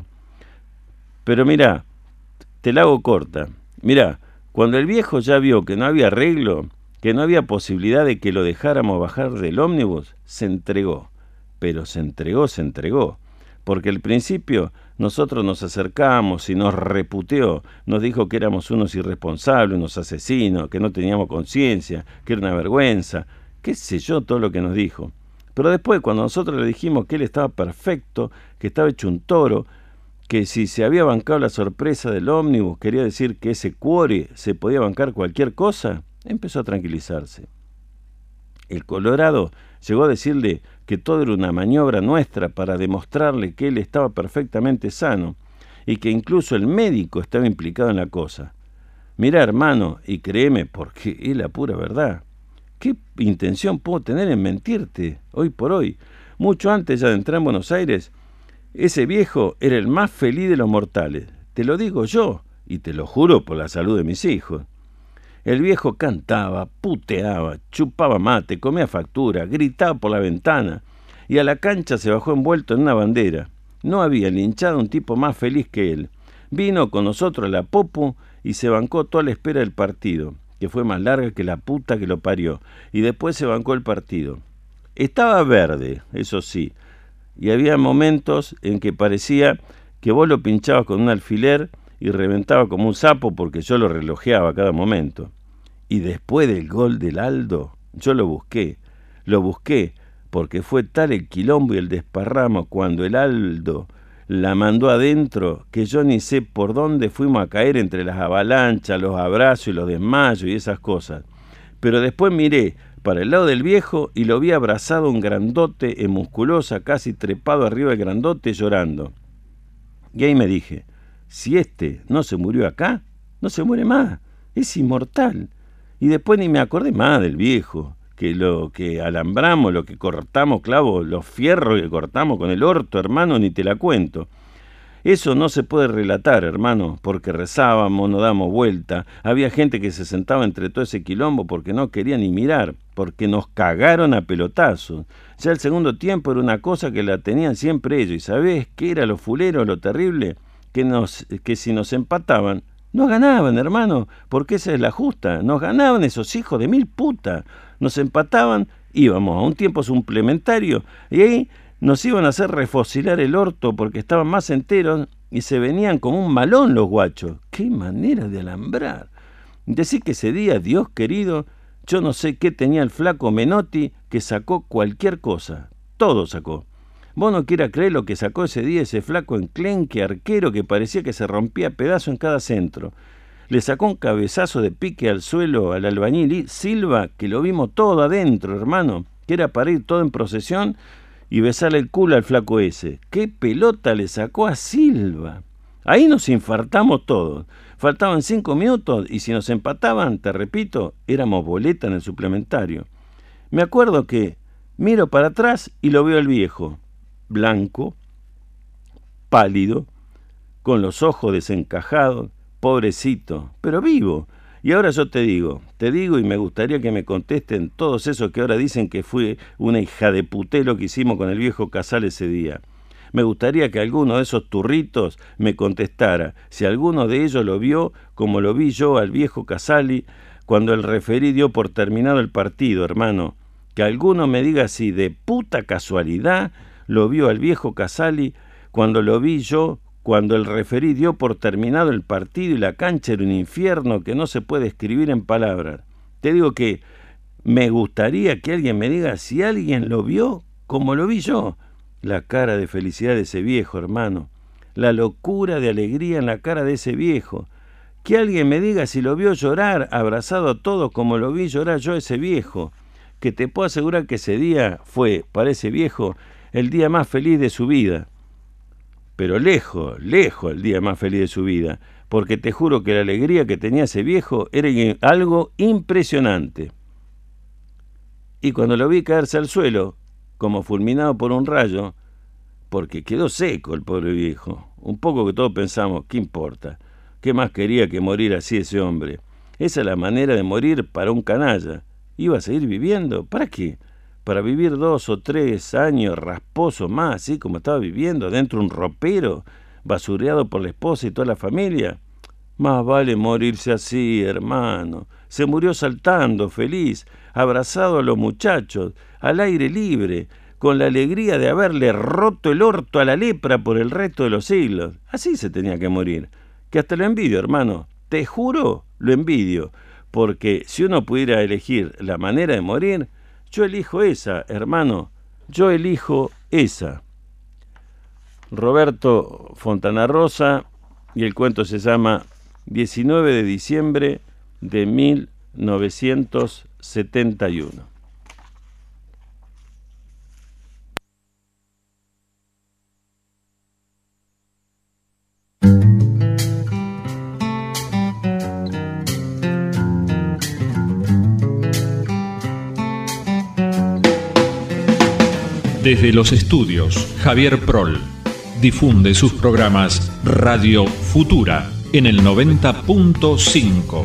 Pero mirá, te la hago corta. Mirá, cuando el viejo ya vio que no había arreglo, que no había posibilidad de que lo dejáramos bajar del ómnibus, se entregó. Pero se entregó, se entregó. Porque al principio nosotros nos acercamos y nos reputeó, nos dijo que éramos unos irresponsables, unos asesinos, que no teníamos conciencia, que era una vergüenza, qué sé yo, todo lo que nos dijo. Pero después, cuando nosotros le dijimos que él estaba perfecto, que estaba hecho un toro, que si se había bancado la sorpresa del ómnibus, quería decir que ese cuore se podía bancar cualquier cosa, empezó a tranquilizarse. El Colorado llegó a decirle que todo era una maniobra nuestra para demostrarle que él estaba perfectamente sano y que incluso el médico estaba implicado en la cosa. Mira, hermano, y créeme, porque es la pura verdad. ¿Qué intención puedo tener en mentirte hoy por hoy? Mucho antes ya de entrar en Buenos Aires, ese viejo era el más feliz de los mortales. Te lo digo yo, y te lo juro por la salud de mis hijos. El viejo cantaba, puteaba, chupaba mate, comía factura, gritaba por la ventana, y a la cancha se bajó envuelto en una bandera. No había linchado un tipo más feliz que él. Vino con nosotros a la Popu y se bancó toda la espera del partido, que fue más larga que la puta que lo parió, y después se bancó el partido. Estaba verde, eso sí, y había momentos en que parecía que vos lo pinchabas con un alfiler y reventaba como un sapo porque yo lo relojeaba a cada momento. Y después del gol del Aldo, yo lo busqué, lo busqué, porque fue tal el quilombo y el desparramo cuando el Aldo la mandó adentro, que yo ni sé por dónde fuimos a caer entre las avalanchas, los abrazos y los desmayos y esas cosas. Pero después miré para el lado del viejo y lo vi abrazado un grandote en musculosa, casi trepado arriba del grandote, llorando. Y ahí me dije, si este no se murió acá, no se muere más, es inmortal. Y después ni me acordé más del viejo, que lo que alambramos, lo que cortamos, clavo, los fierros que cortamos con el orto, hermano, ni te la cuento. Eso no se puede relatar, hermano, porque rezábamos, nos damos vuelta. Había gente que se sentaba entre todo ese quilombo porque no quería ni mirar, porque nos cagaron a pelotazos. Ya el segundo tiempo era una cosa que la tenían siempre ellos. ¿Y sabés qué era lo fulero, lo terrible? Que, nos, que si nos empataban, nos ganaban, hermano, porque esa es la justa. Nos ganaban esos hijos de mil putas. Nos empataban, íbamos a un tiempo suplementario y ahí nos iban a hacer refocilar el orto porque estaban más enteros y se venían como un malón los guachos. ¡Qué manera de alambrar! Decir que ese día, Dios querido, yo no sé qué tenía el flaco Menotti que sacó cualquier cosa. Todo sacó. Vos no quieras creer lo que sacó ese día ese flaco enclenque arquero que parecía que se rompía pedazo en cada centro. Le sacó un cabezazo de pique al suelo al albañil Silva, que lo vimos todo adentro, hermano, que era para ir todo en procesión y besarle el culo al flaco ese. ¡Qué pelota le sacó a Silva! Ahí nos infartamos todos. Faltaban cinco minutos y si nos empataban, te repito, éramos boleta en el suplementario. Me acuerdo que miro para atrás y lo veo al viejo, blanco, pálido, con los ojos desencajados, pobrecito, pero vivo. Y ahora yo te digo, te digo y me gustaría que me contesten todos esos que ahora dicen que fue una hija de puté lo que hicimos con el viejo Casal ese día. Me gustaría que alguno de esos turritos me contestara si alguno de ellos lo vio como lo vi yo al viejo Casali cuando el referí dio por terminado el partido, hermano. Que alguno me diga si de puta casualidad lo vio al viejo Casali cuando lo vi yo cuando el referí dio por terminado el partido y la cancha era un infierno que no se puede escribir en palabras. Te digo que me gustaría que alguien me diga si alguien lo vio como lo vi yo. La cara de felicidad de ese viejo, hermano. La locura de alegría en la cara de ese viejo. Que alguien me diga si lo vio llorar, abrazado a todos como lo vi llorar yo a ese viejo. Que te puedo asegurar que ese día fue, para ese viejo, el día más feliz de su vida. Pero lejos, lejos el día más feliz de su vida, porque te juro que la alegría que tenía ese viejo era algo impresionante. Y cuando lo vi caerse al suelo, como fulminado por un rayo, porque quedó seco el pobre viejo, un poco que todos pensamos, ¿qué importa? ¿Qué más quería que morir así ese hombre? Esa es la manera de morir para un canalla. ¿Iba a seguir viviendo? ¿Para qué? ¿Para vivir dos o tres años rasposo más, así como estaba viviendo, dentro de un ropero, basureado por la esposa y toda la familia? Más vale morirse así, hermano. Se murió saltando, feliz, abrazado a los muchachos, al aire libre, con la alegría de haberle roto el orto a la lepra por el resto de los siglos. Así se tenía que morir. Que hasta lo envidio, hermano. Te juro, lo envidio. Porque si uno pudiera elegir la manera de morir, yo elijo esa, hermano. Yo elijo esa. Roberto Fontana Rosa, y el cuento se llama diecinueve de diciembre de mil novecientos setenta y uno. Desde los estudios, Javier Prol difunde sus programas Radio Futura en el noventa punto cinco.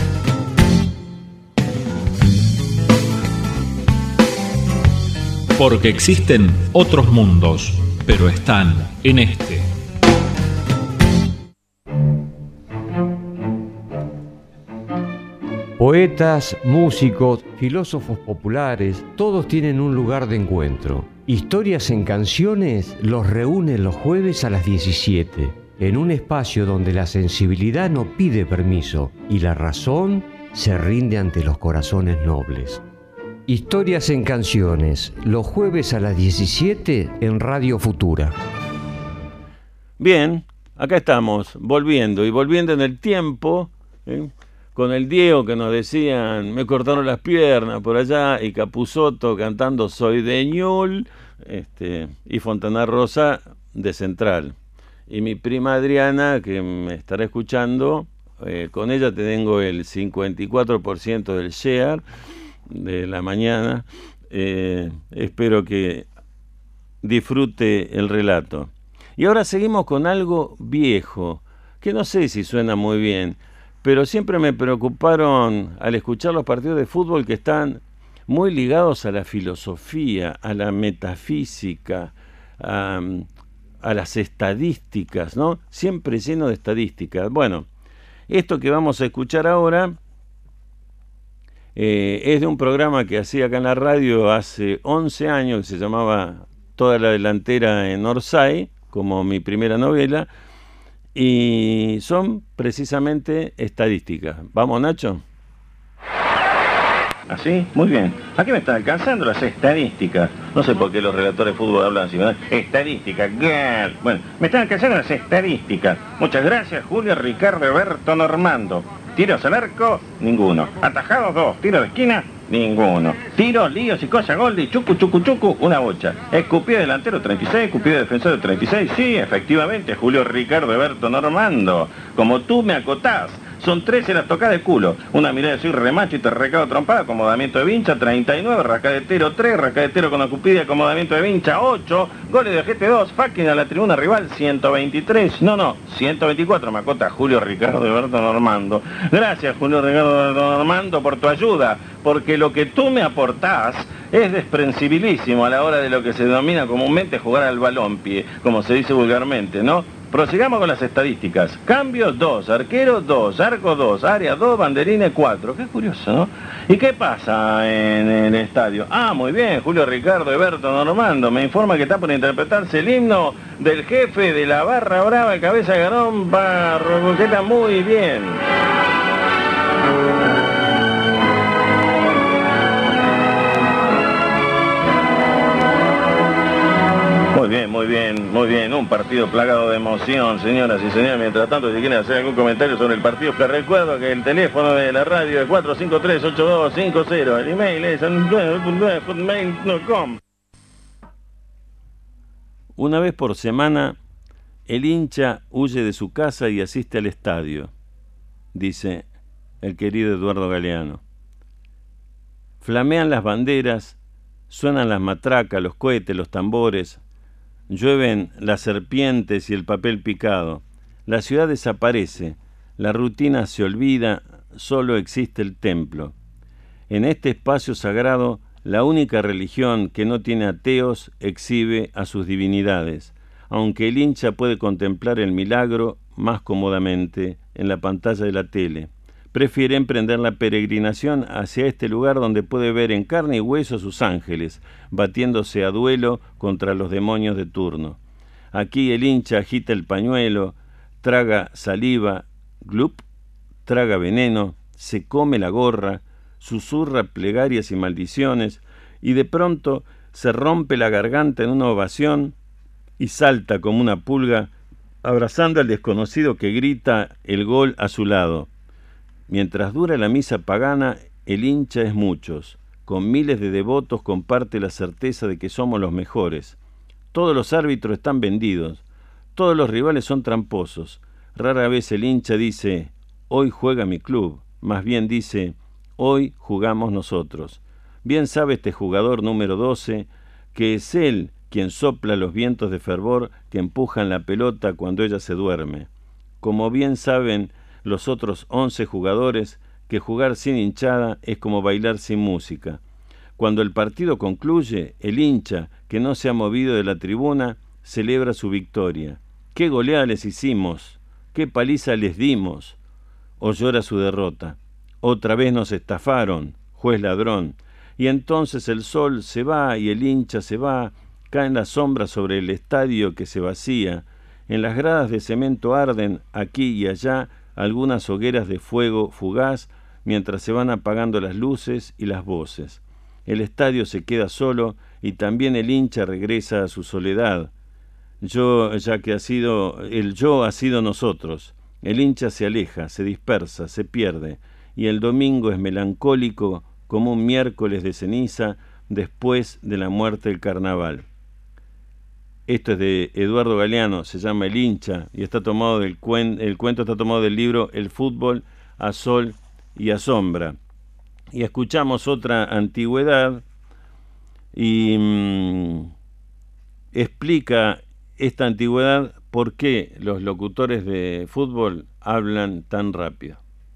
Porque existen otros mundos, pero están en este. Poetas, músicos, filósofos populares, todos tienen un lugar de encuentro. Historias en Canciones los reúne los jueves a las diecisiete, en un espacio donde la sensibilidad no pide permiso y la razón se rinde ante los corazones nobles. Historias en Canciones, los jueves a las diecisiete en Radio Futura. Bien, acá estamos, volviendo, y volviendo en el tiempo, ¿eh? Con el Diego que nos decían, me cortaron las piernas por allá, y Capusotto cantando Soy de Ñul, este, y Fontana Rosa de Central. Y mi prima Adriana, que me estará escuchando, eh, con ella te tengo el cincuenta y cuatro por ciento del share de la mañana. Eh, espero que disfrute el relato. Y ahora seguimos con algo viejo, que no sé si suena muy bien, pero siempre me preocuparon al escuchar los partidos de fútbol que están muy ligados a la filosofía, a la metafísica, a, a las estadísticas, ¿no? Siempre lleno de estadísticas. Bueno, esto que vamos a escuchar ahora eh, es de un programa que hacía acá en la radio hace once años, que se llamaba Toda la delantera en Orsay, como mi primera novela, y son precisamente estadísticas. ¿Vamos, Nacho? ¿Así? Muy bien. Aquí me están alcanzando las estadísticas. No sé por qué los relatores de fútbol hablan así, ¿verdad? Estadísticas. Bueno, me están alcanzando las estadísticas. Muchas gracias, Julio, Ricardo, Alberto, Normando. Tiros al arco, ninguno. Atajados, dos. Tiros de esquina, ninguno. Tiros, líos y cosas, gol de chucu, chucu, chucu, una bocha. Escupido delantero, treinta y seis. Escupido defensor, treinta y seis. Sí, efectivamente, Julio, Ricardo, Alberto, Normando. Como tú me acotás. Son trece las tocadas de culo. Una mirada de soy remacho y te recado trompada, acomodamiento de vincha, treinta y nueve, rascadetero tres, rascadetero con acupida, acomodamiento de vincha, ocho, goles de G T dos, fucking a la tribuna rival, ciento veintitrés, no, no, ciento veinticuatro, me acota Julio Ricardo Alberto Normando. Gracias, Julio Ricardo Alberto Normando, por tu ayuda, porque lo que tú me aportás es desprensibilísimo a la hora de lo que se denomina comúnmente jugar al balompié, como se dice vulgarmente, ¿no? Prosigamos con las estadísticas. Cambios dos, arquero dos, arco dos, área dos, banderines cuatro. Qué curioso, ¿no? ¿Y qué pasa en el estadio? Ah, muy bien, Julio Ricardo Alberto Normando me informa que está por interpretarse el himno del jefe de la barra brava, cabeza de garón, Barroqueta. Muy bien. Muy bien, muy bien, muy bien. Un partido plagado de emoción, señoras y señores. Mientras tanto, si quieren hacer algún comentario sobre el partido, les recuerdo que el teléfono de la radio es cuatro cinco tres, ocho dos cinco cero. El email es hotmail punto com. Una vez por semana, el hincha huye de su casa y asiste al estadio, dice el querido Eduardo Galeano. Flamean las banderas, suenan las matracas, los cohetes, los tambores. Llueven las serpientes y el papel picado. La ciudad desaparece. La rutina se olvida, solo existe el templo. En este espacio sagrado, la única religión que no tiene ateos exhibe a sus divinidades, aunque el hincha puede contemplar el milagro más cómodamente en la pantalla de la tele. Prefiere emprender la peregrinación hacia este lugar donde puede ver en carne y hueso a sus ángeles, batiéndose a duelo contra los demonios de turno. Aquí el hincha agita el pañuelo, traga saliva, glup, traga veneno, se come la gorra, susurra plegarias y maldiciones, y de pronto se rompe la garganta en una ovación y salta como una pulga, abrazando al desconocido que grita el gol a su lado. Mientras dura la misa pagana, el hincha es muchos. Con miles de devotos comparte la certeza de que somos los mejores. Todos los árbitros están vendidos. Todos los rivales son tramposos. Rara vez el hincha dice, hoy juega mi club. Más bien dice, hoy jugamos nosotros. Bien sabe este jugador número doce que es él quien sopla los vientos de fervor que empujan la pelota cuando ella se duerme. Como bien saben los otros once jugadores que jugar sin hinchada es como bailar sin música. Cuando el partido concluye, el hincha, que no se ha movido de la tribuna, celebra su victoria. ¡Qué goleada les hicimos! ¡Qué paliza les dimos! O llora su derrota. Otra vez nos estafaron, juez ladrón. Y entonces el sol se va y el hincha se va, caen las sombras sobre el estadio que se vacía. En las gradas de cemento arden, aquí y allá, algunas hogueras de fuego fugaz, mientras se van apagando las luces y las voces. El estadio se queda solo y también el hincha regresa a su soledad. Yo, ya que ha sido, el yo ha sido nosotros. El hincha se aleja, se dispersa, se pierde, y el domingo es melancólico como un miércoles de ceniza después de la muerte del carnaval. Esto es de Eduardo Galeano, se llama El hincha, y está tomado del cuen, el cuento está tomado del libro El fútbol a sol y a sombra. Y escuchamos otra antigüedad y mmm, explica esta antigüedad por qué los locutores de fútbol hablan tan rápido.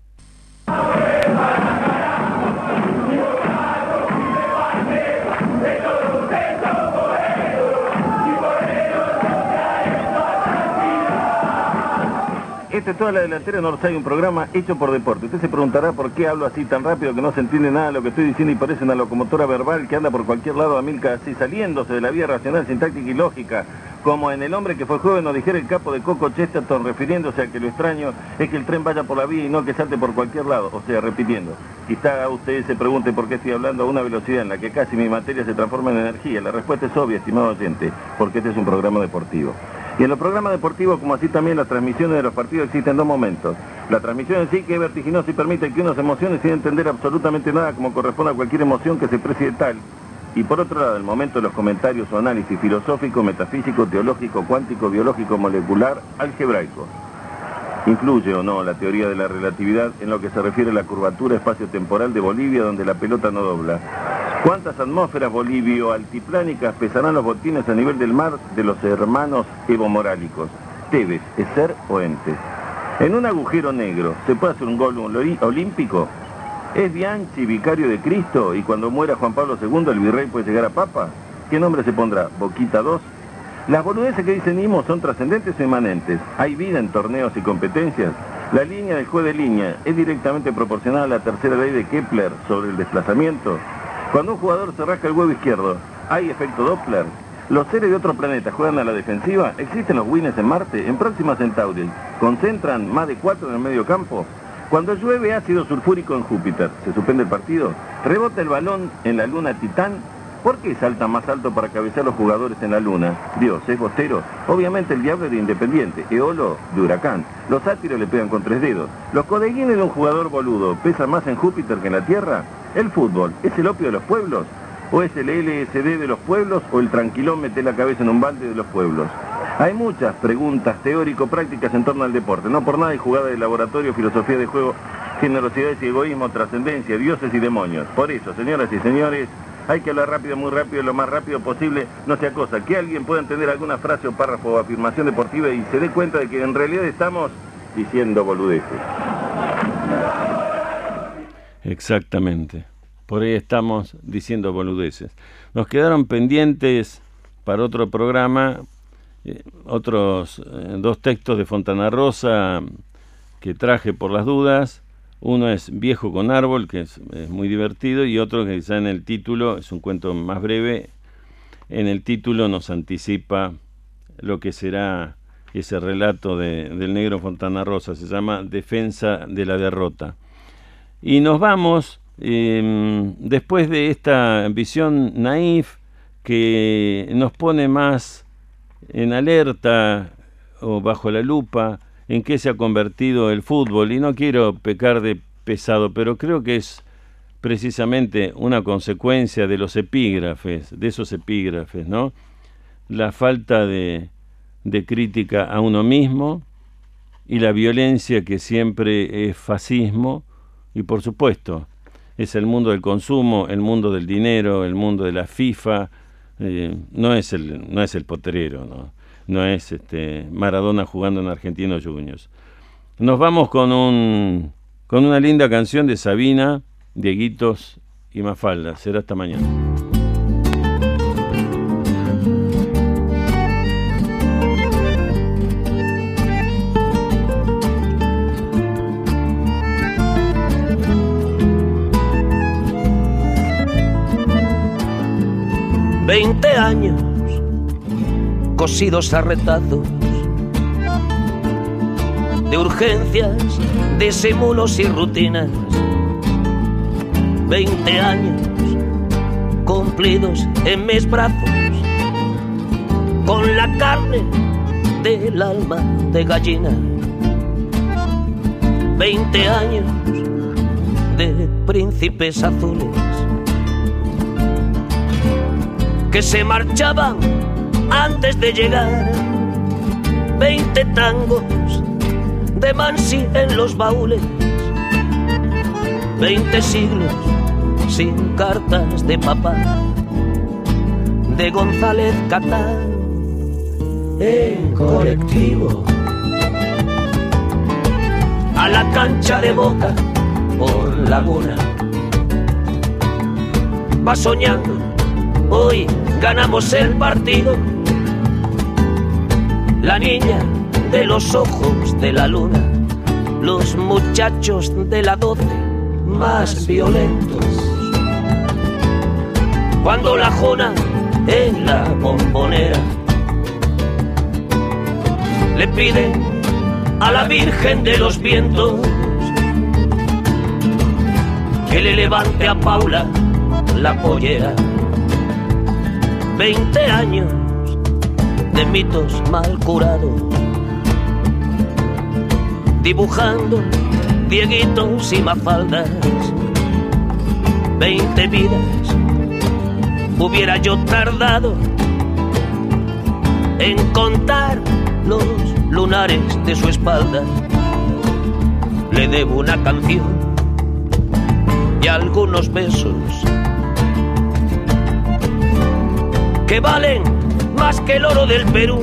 Este es Toda la Delantera, no hay un programa hecho por deporte. Usted se preguntará por qué hablo así tan rápido que no se entiende nada de lo que estoy diciendo y parece una locomotora verbal que anda por cualquier lado a mil así, saliéndose de la vía racional, sintáctica y lógica, como en El hombre que fue joven nos dijera el capo de Coco Chesterton, refiriéndose a que lo extraño es que el tren vaya por la vía y no que salte por cualquier lado, o sea, repitiendo. Quizá usted se pregunte por qué estoy hablando a una velocidad en la que casi mi materia se transforma en energía. La respuesta es obvia, estimado oyente, porque este es un programa deportivo. Y en los programas deportivos, como así también las transmisiones de los partidos, existen dos momentos. La transmisión en sí, que es vertiginosa y permite que uno se emocione sin entender absolutamente nada, como corresponde a cualquier emoción que se precie de tal. Y por otro lado, el momento de los comentarios o análisis filosófico, metafísico, teológico, cuántico, biológico, molecular, algebraico. ¿Influye o no la teoría de la relatividad en lo que se refiere a la curvatura espacio-temporal de Bolivia, donde la pelota no dobla? ¿Cuántas atmósferas bolivio-altiplánicas pesarán los botines a nivel del mar de los hermanos evomorálicos? Tevez, ¿es ser o ente? En un agujero negro, ¿se puede hacer un gol olímpico? ¿Es Bianchi vicario de Cristo y cuando muera Juan Pablo segundo el virrey puede llegar a papa? ¿Qué nombre se pondrá? ¿Boquita dos? ¿Las boludeces que dicen Nimo son trascendentes o inmanentes? ¿Hay vida en torneos y competencias? ¿La línea del juez de línea es directamente proporcional a la tercera ley de Kepler sobre el desplazamiento? Cuando un jugador se rasca el huevo izquierdo, ¿hay efecto Doppler? ¿Los seres de otro planeta juegan a la defensiva? ¿Existen los Winnes en Marte? ¿En Próxima Centauri concentran más de cuatro en el medio campo? Cuando llueve ácido sulfúrico en Júpiter, ¿se suspende el partido? ¿Rebota el balón en la luna Titán? ¿Por qué saltan más alto para cabecear los jugadores en la luna? Dios, ¿es bostero? Obviamente el diablo es de Independiente, Eolo de Huracán. Los sátiros le pegan con tres dedos. ¿Los codeguines de un jugador boludo pesan más en Júpiter que en la Tierra? ¿El fútbol es el opio de los pueblos? ¿O es el L S D de los pueblos? ¿O el tranquilón mete la cabeza en un balde de los pueblos? Hay muchas preguntas teórico-prácticas en torno al deporte. No por nada hay jugada de laboratorio, filosofía de juego, generosidades y egoísmo, trascendencia, dioses y demonios. Por eso, señoras y señores, hay que hablar rápido, muy rápido, lo más rápido posible, no sea cosa. Que alguien pueda entender alguna frase o párrafo o afirmación deportiva y se dé cuenta de que en realidad estamos diciendo boludeces. Exactamente. Por ahí estamos diciendo boludeces. Nos quedaron pendientes para otro programa eh, otros eh, dos textos de Fontana Rosa que traje por las dudas. Uno es Viejo con árbol, que es, es muy divertido, y otro que quizá en el título, es un cuento más breve, en el título nos anticipa lo que será ese relato de, del negro Fontana Rosa. Se llama Defensa de la derrota. Y nos vamos, eh, después de esta visión naif que nos pone más en alerta o bajo la lupa en qué se ha convertido el fútbol, y no quiero pecar de pesado, pero creo que es precisamente una consecuencia de los epígrafes, de esos epígrafes, ¿no? La falta de, de crítica a uno mismo y la violencia que siempre es fascismo, y por supuesto es el mundo del consumo, el mundo del dinero, el mundo de la FIFA, eh, no es el, no es el potrero, ¿no? No es este Maradona jugando en Argentinos Juniors. Nos vamos con un con una linda canción de Sabina, Dieguitos y Mafalda. Será hasta mañana. Veinte años cosidos a retazos de urgencias, disimulos y rutinas. Veinte años cumplidos en mis brazos con la carne del alma de gallina. Veinte años de príncipes azules que se marchaban antes de llegar. Veinte tangos de Mansi en los baúles. Veinte siglos sin cartas de papá, de González Catán en colectivo a la cancha de Boca por Laguna. Va soñando, hoy ganamos el partido. La niña de los ojos de la luna, los muchachos de la doce más violentos. Cuando la jona en la bombonera le pide a la Virgen de los Vientos que le levante a Paula la pollera. Veinte años de mitos mal curados, dibujando Dieguitos y Mafaldas. Veinte vidas hubiera yo tardado en contar los lunares de su espalda. Le debo una canción y algunos besos que valen más que el oro del Perú.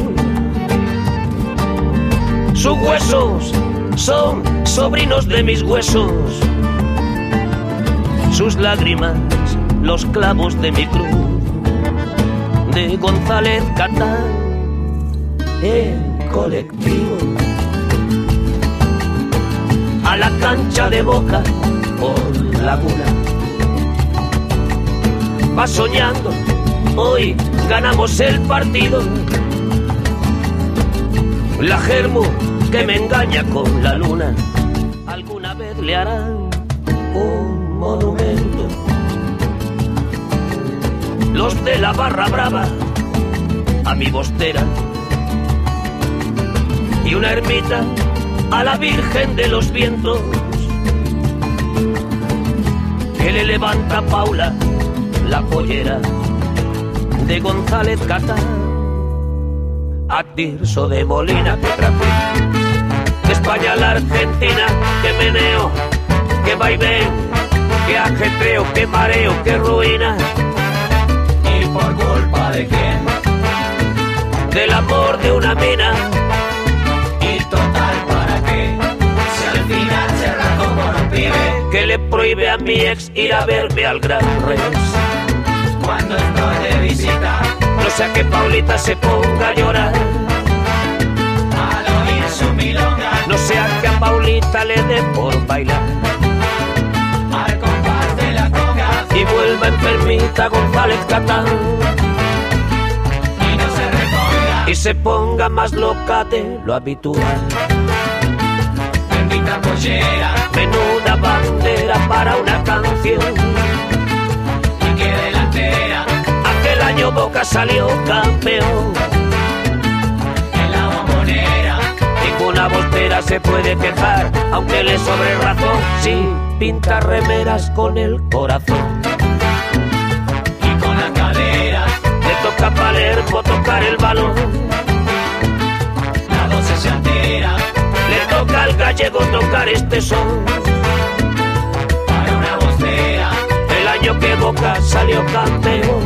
Sus huesos son sobrinos de mis huesos, sus lágrimas los clavos de mi cruz. De González Catán en colectivo a la cancha de Boca por Laguna. Va soñando, hoy ganamos el partido. La germu que me engaña con la luna, alguna vez le harán un monumento. Los de la barra brava a mi Bostera y una ermita a la Virgen de los Vientos que le levanta a Paula la pollera. De González Catán a Tirso de Molina, que traje de España a la Argentina, que meneo, que vaivén, que ajetreo, que mareo, que ruina. ¿Y por culpa de quién? Del amor de una mina. ¿Y total para qué? vive, que le prohíbe a mi ex ir a verme al Gran Rex. Cuando estoy de visita, no sea que Paulita se ponga a llorar al oír su milonga, no sea que a Paulita le dé por bailar al compás de la conga y vuelva enfermita González Catán y no se reponga y se ponga más loca de lo habitual. Bendita pollera, menuda bandera para una canción, y que delantera, aquel año Boca salió campeón. En la Bombonera ninguna voltera se puede quejar, aunque le sobre razón, sí, pinta remeras con el corazón. Y con la cadera le toca a Palermo tocar el balón. La doce se altera, le toca al gallego tocar este son. Para una bostera, el año que Boca salió campeón.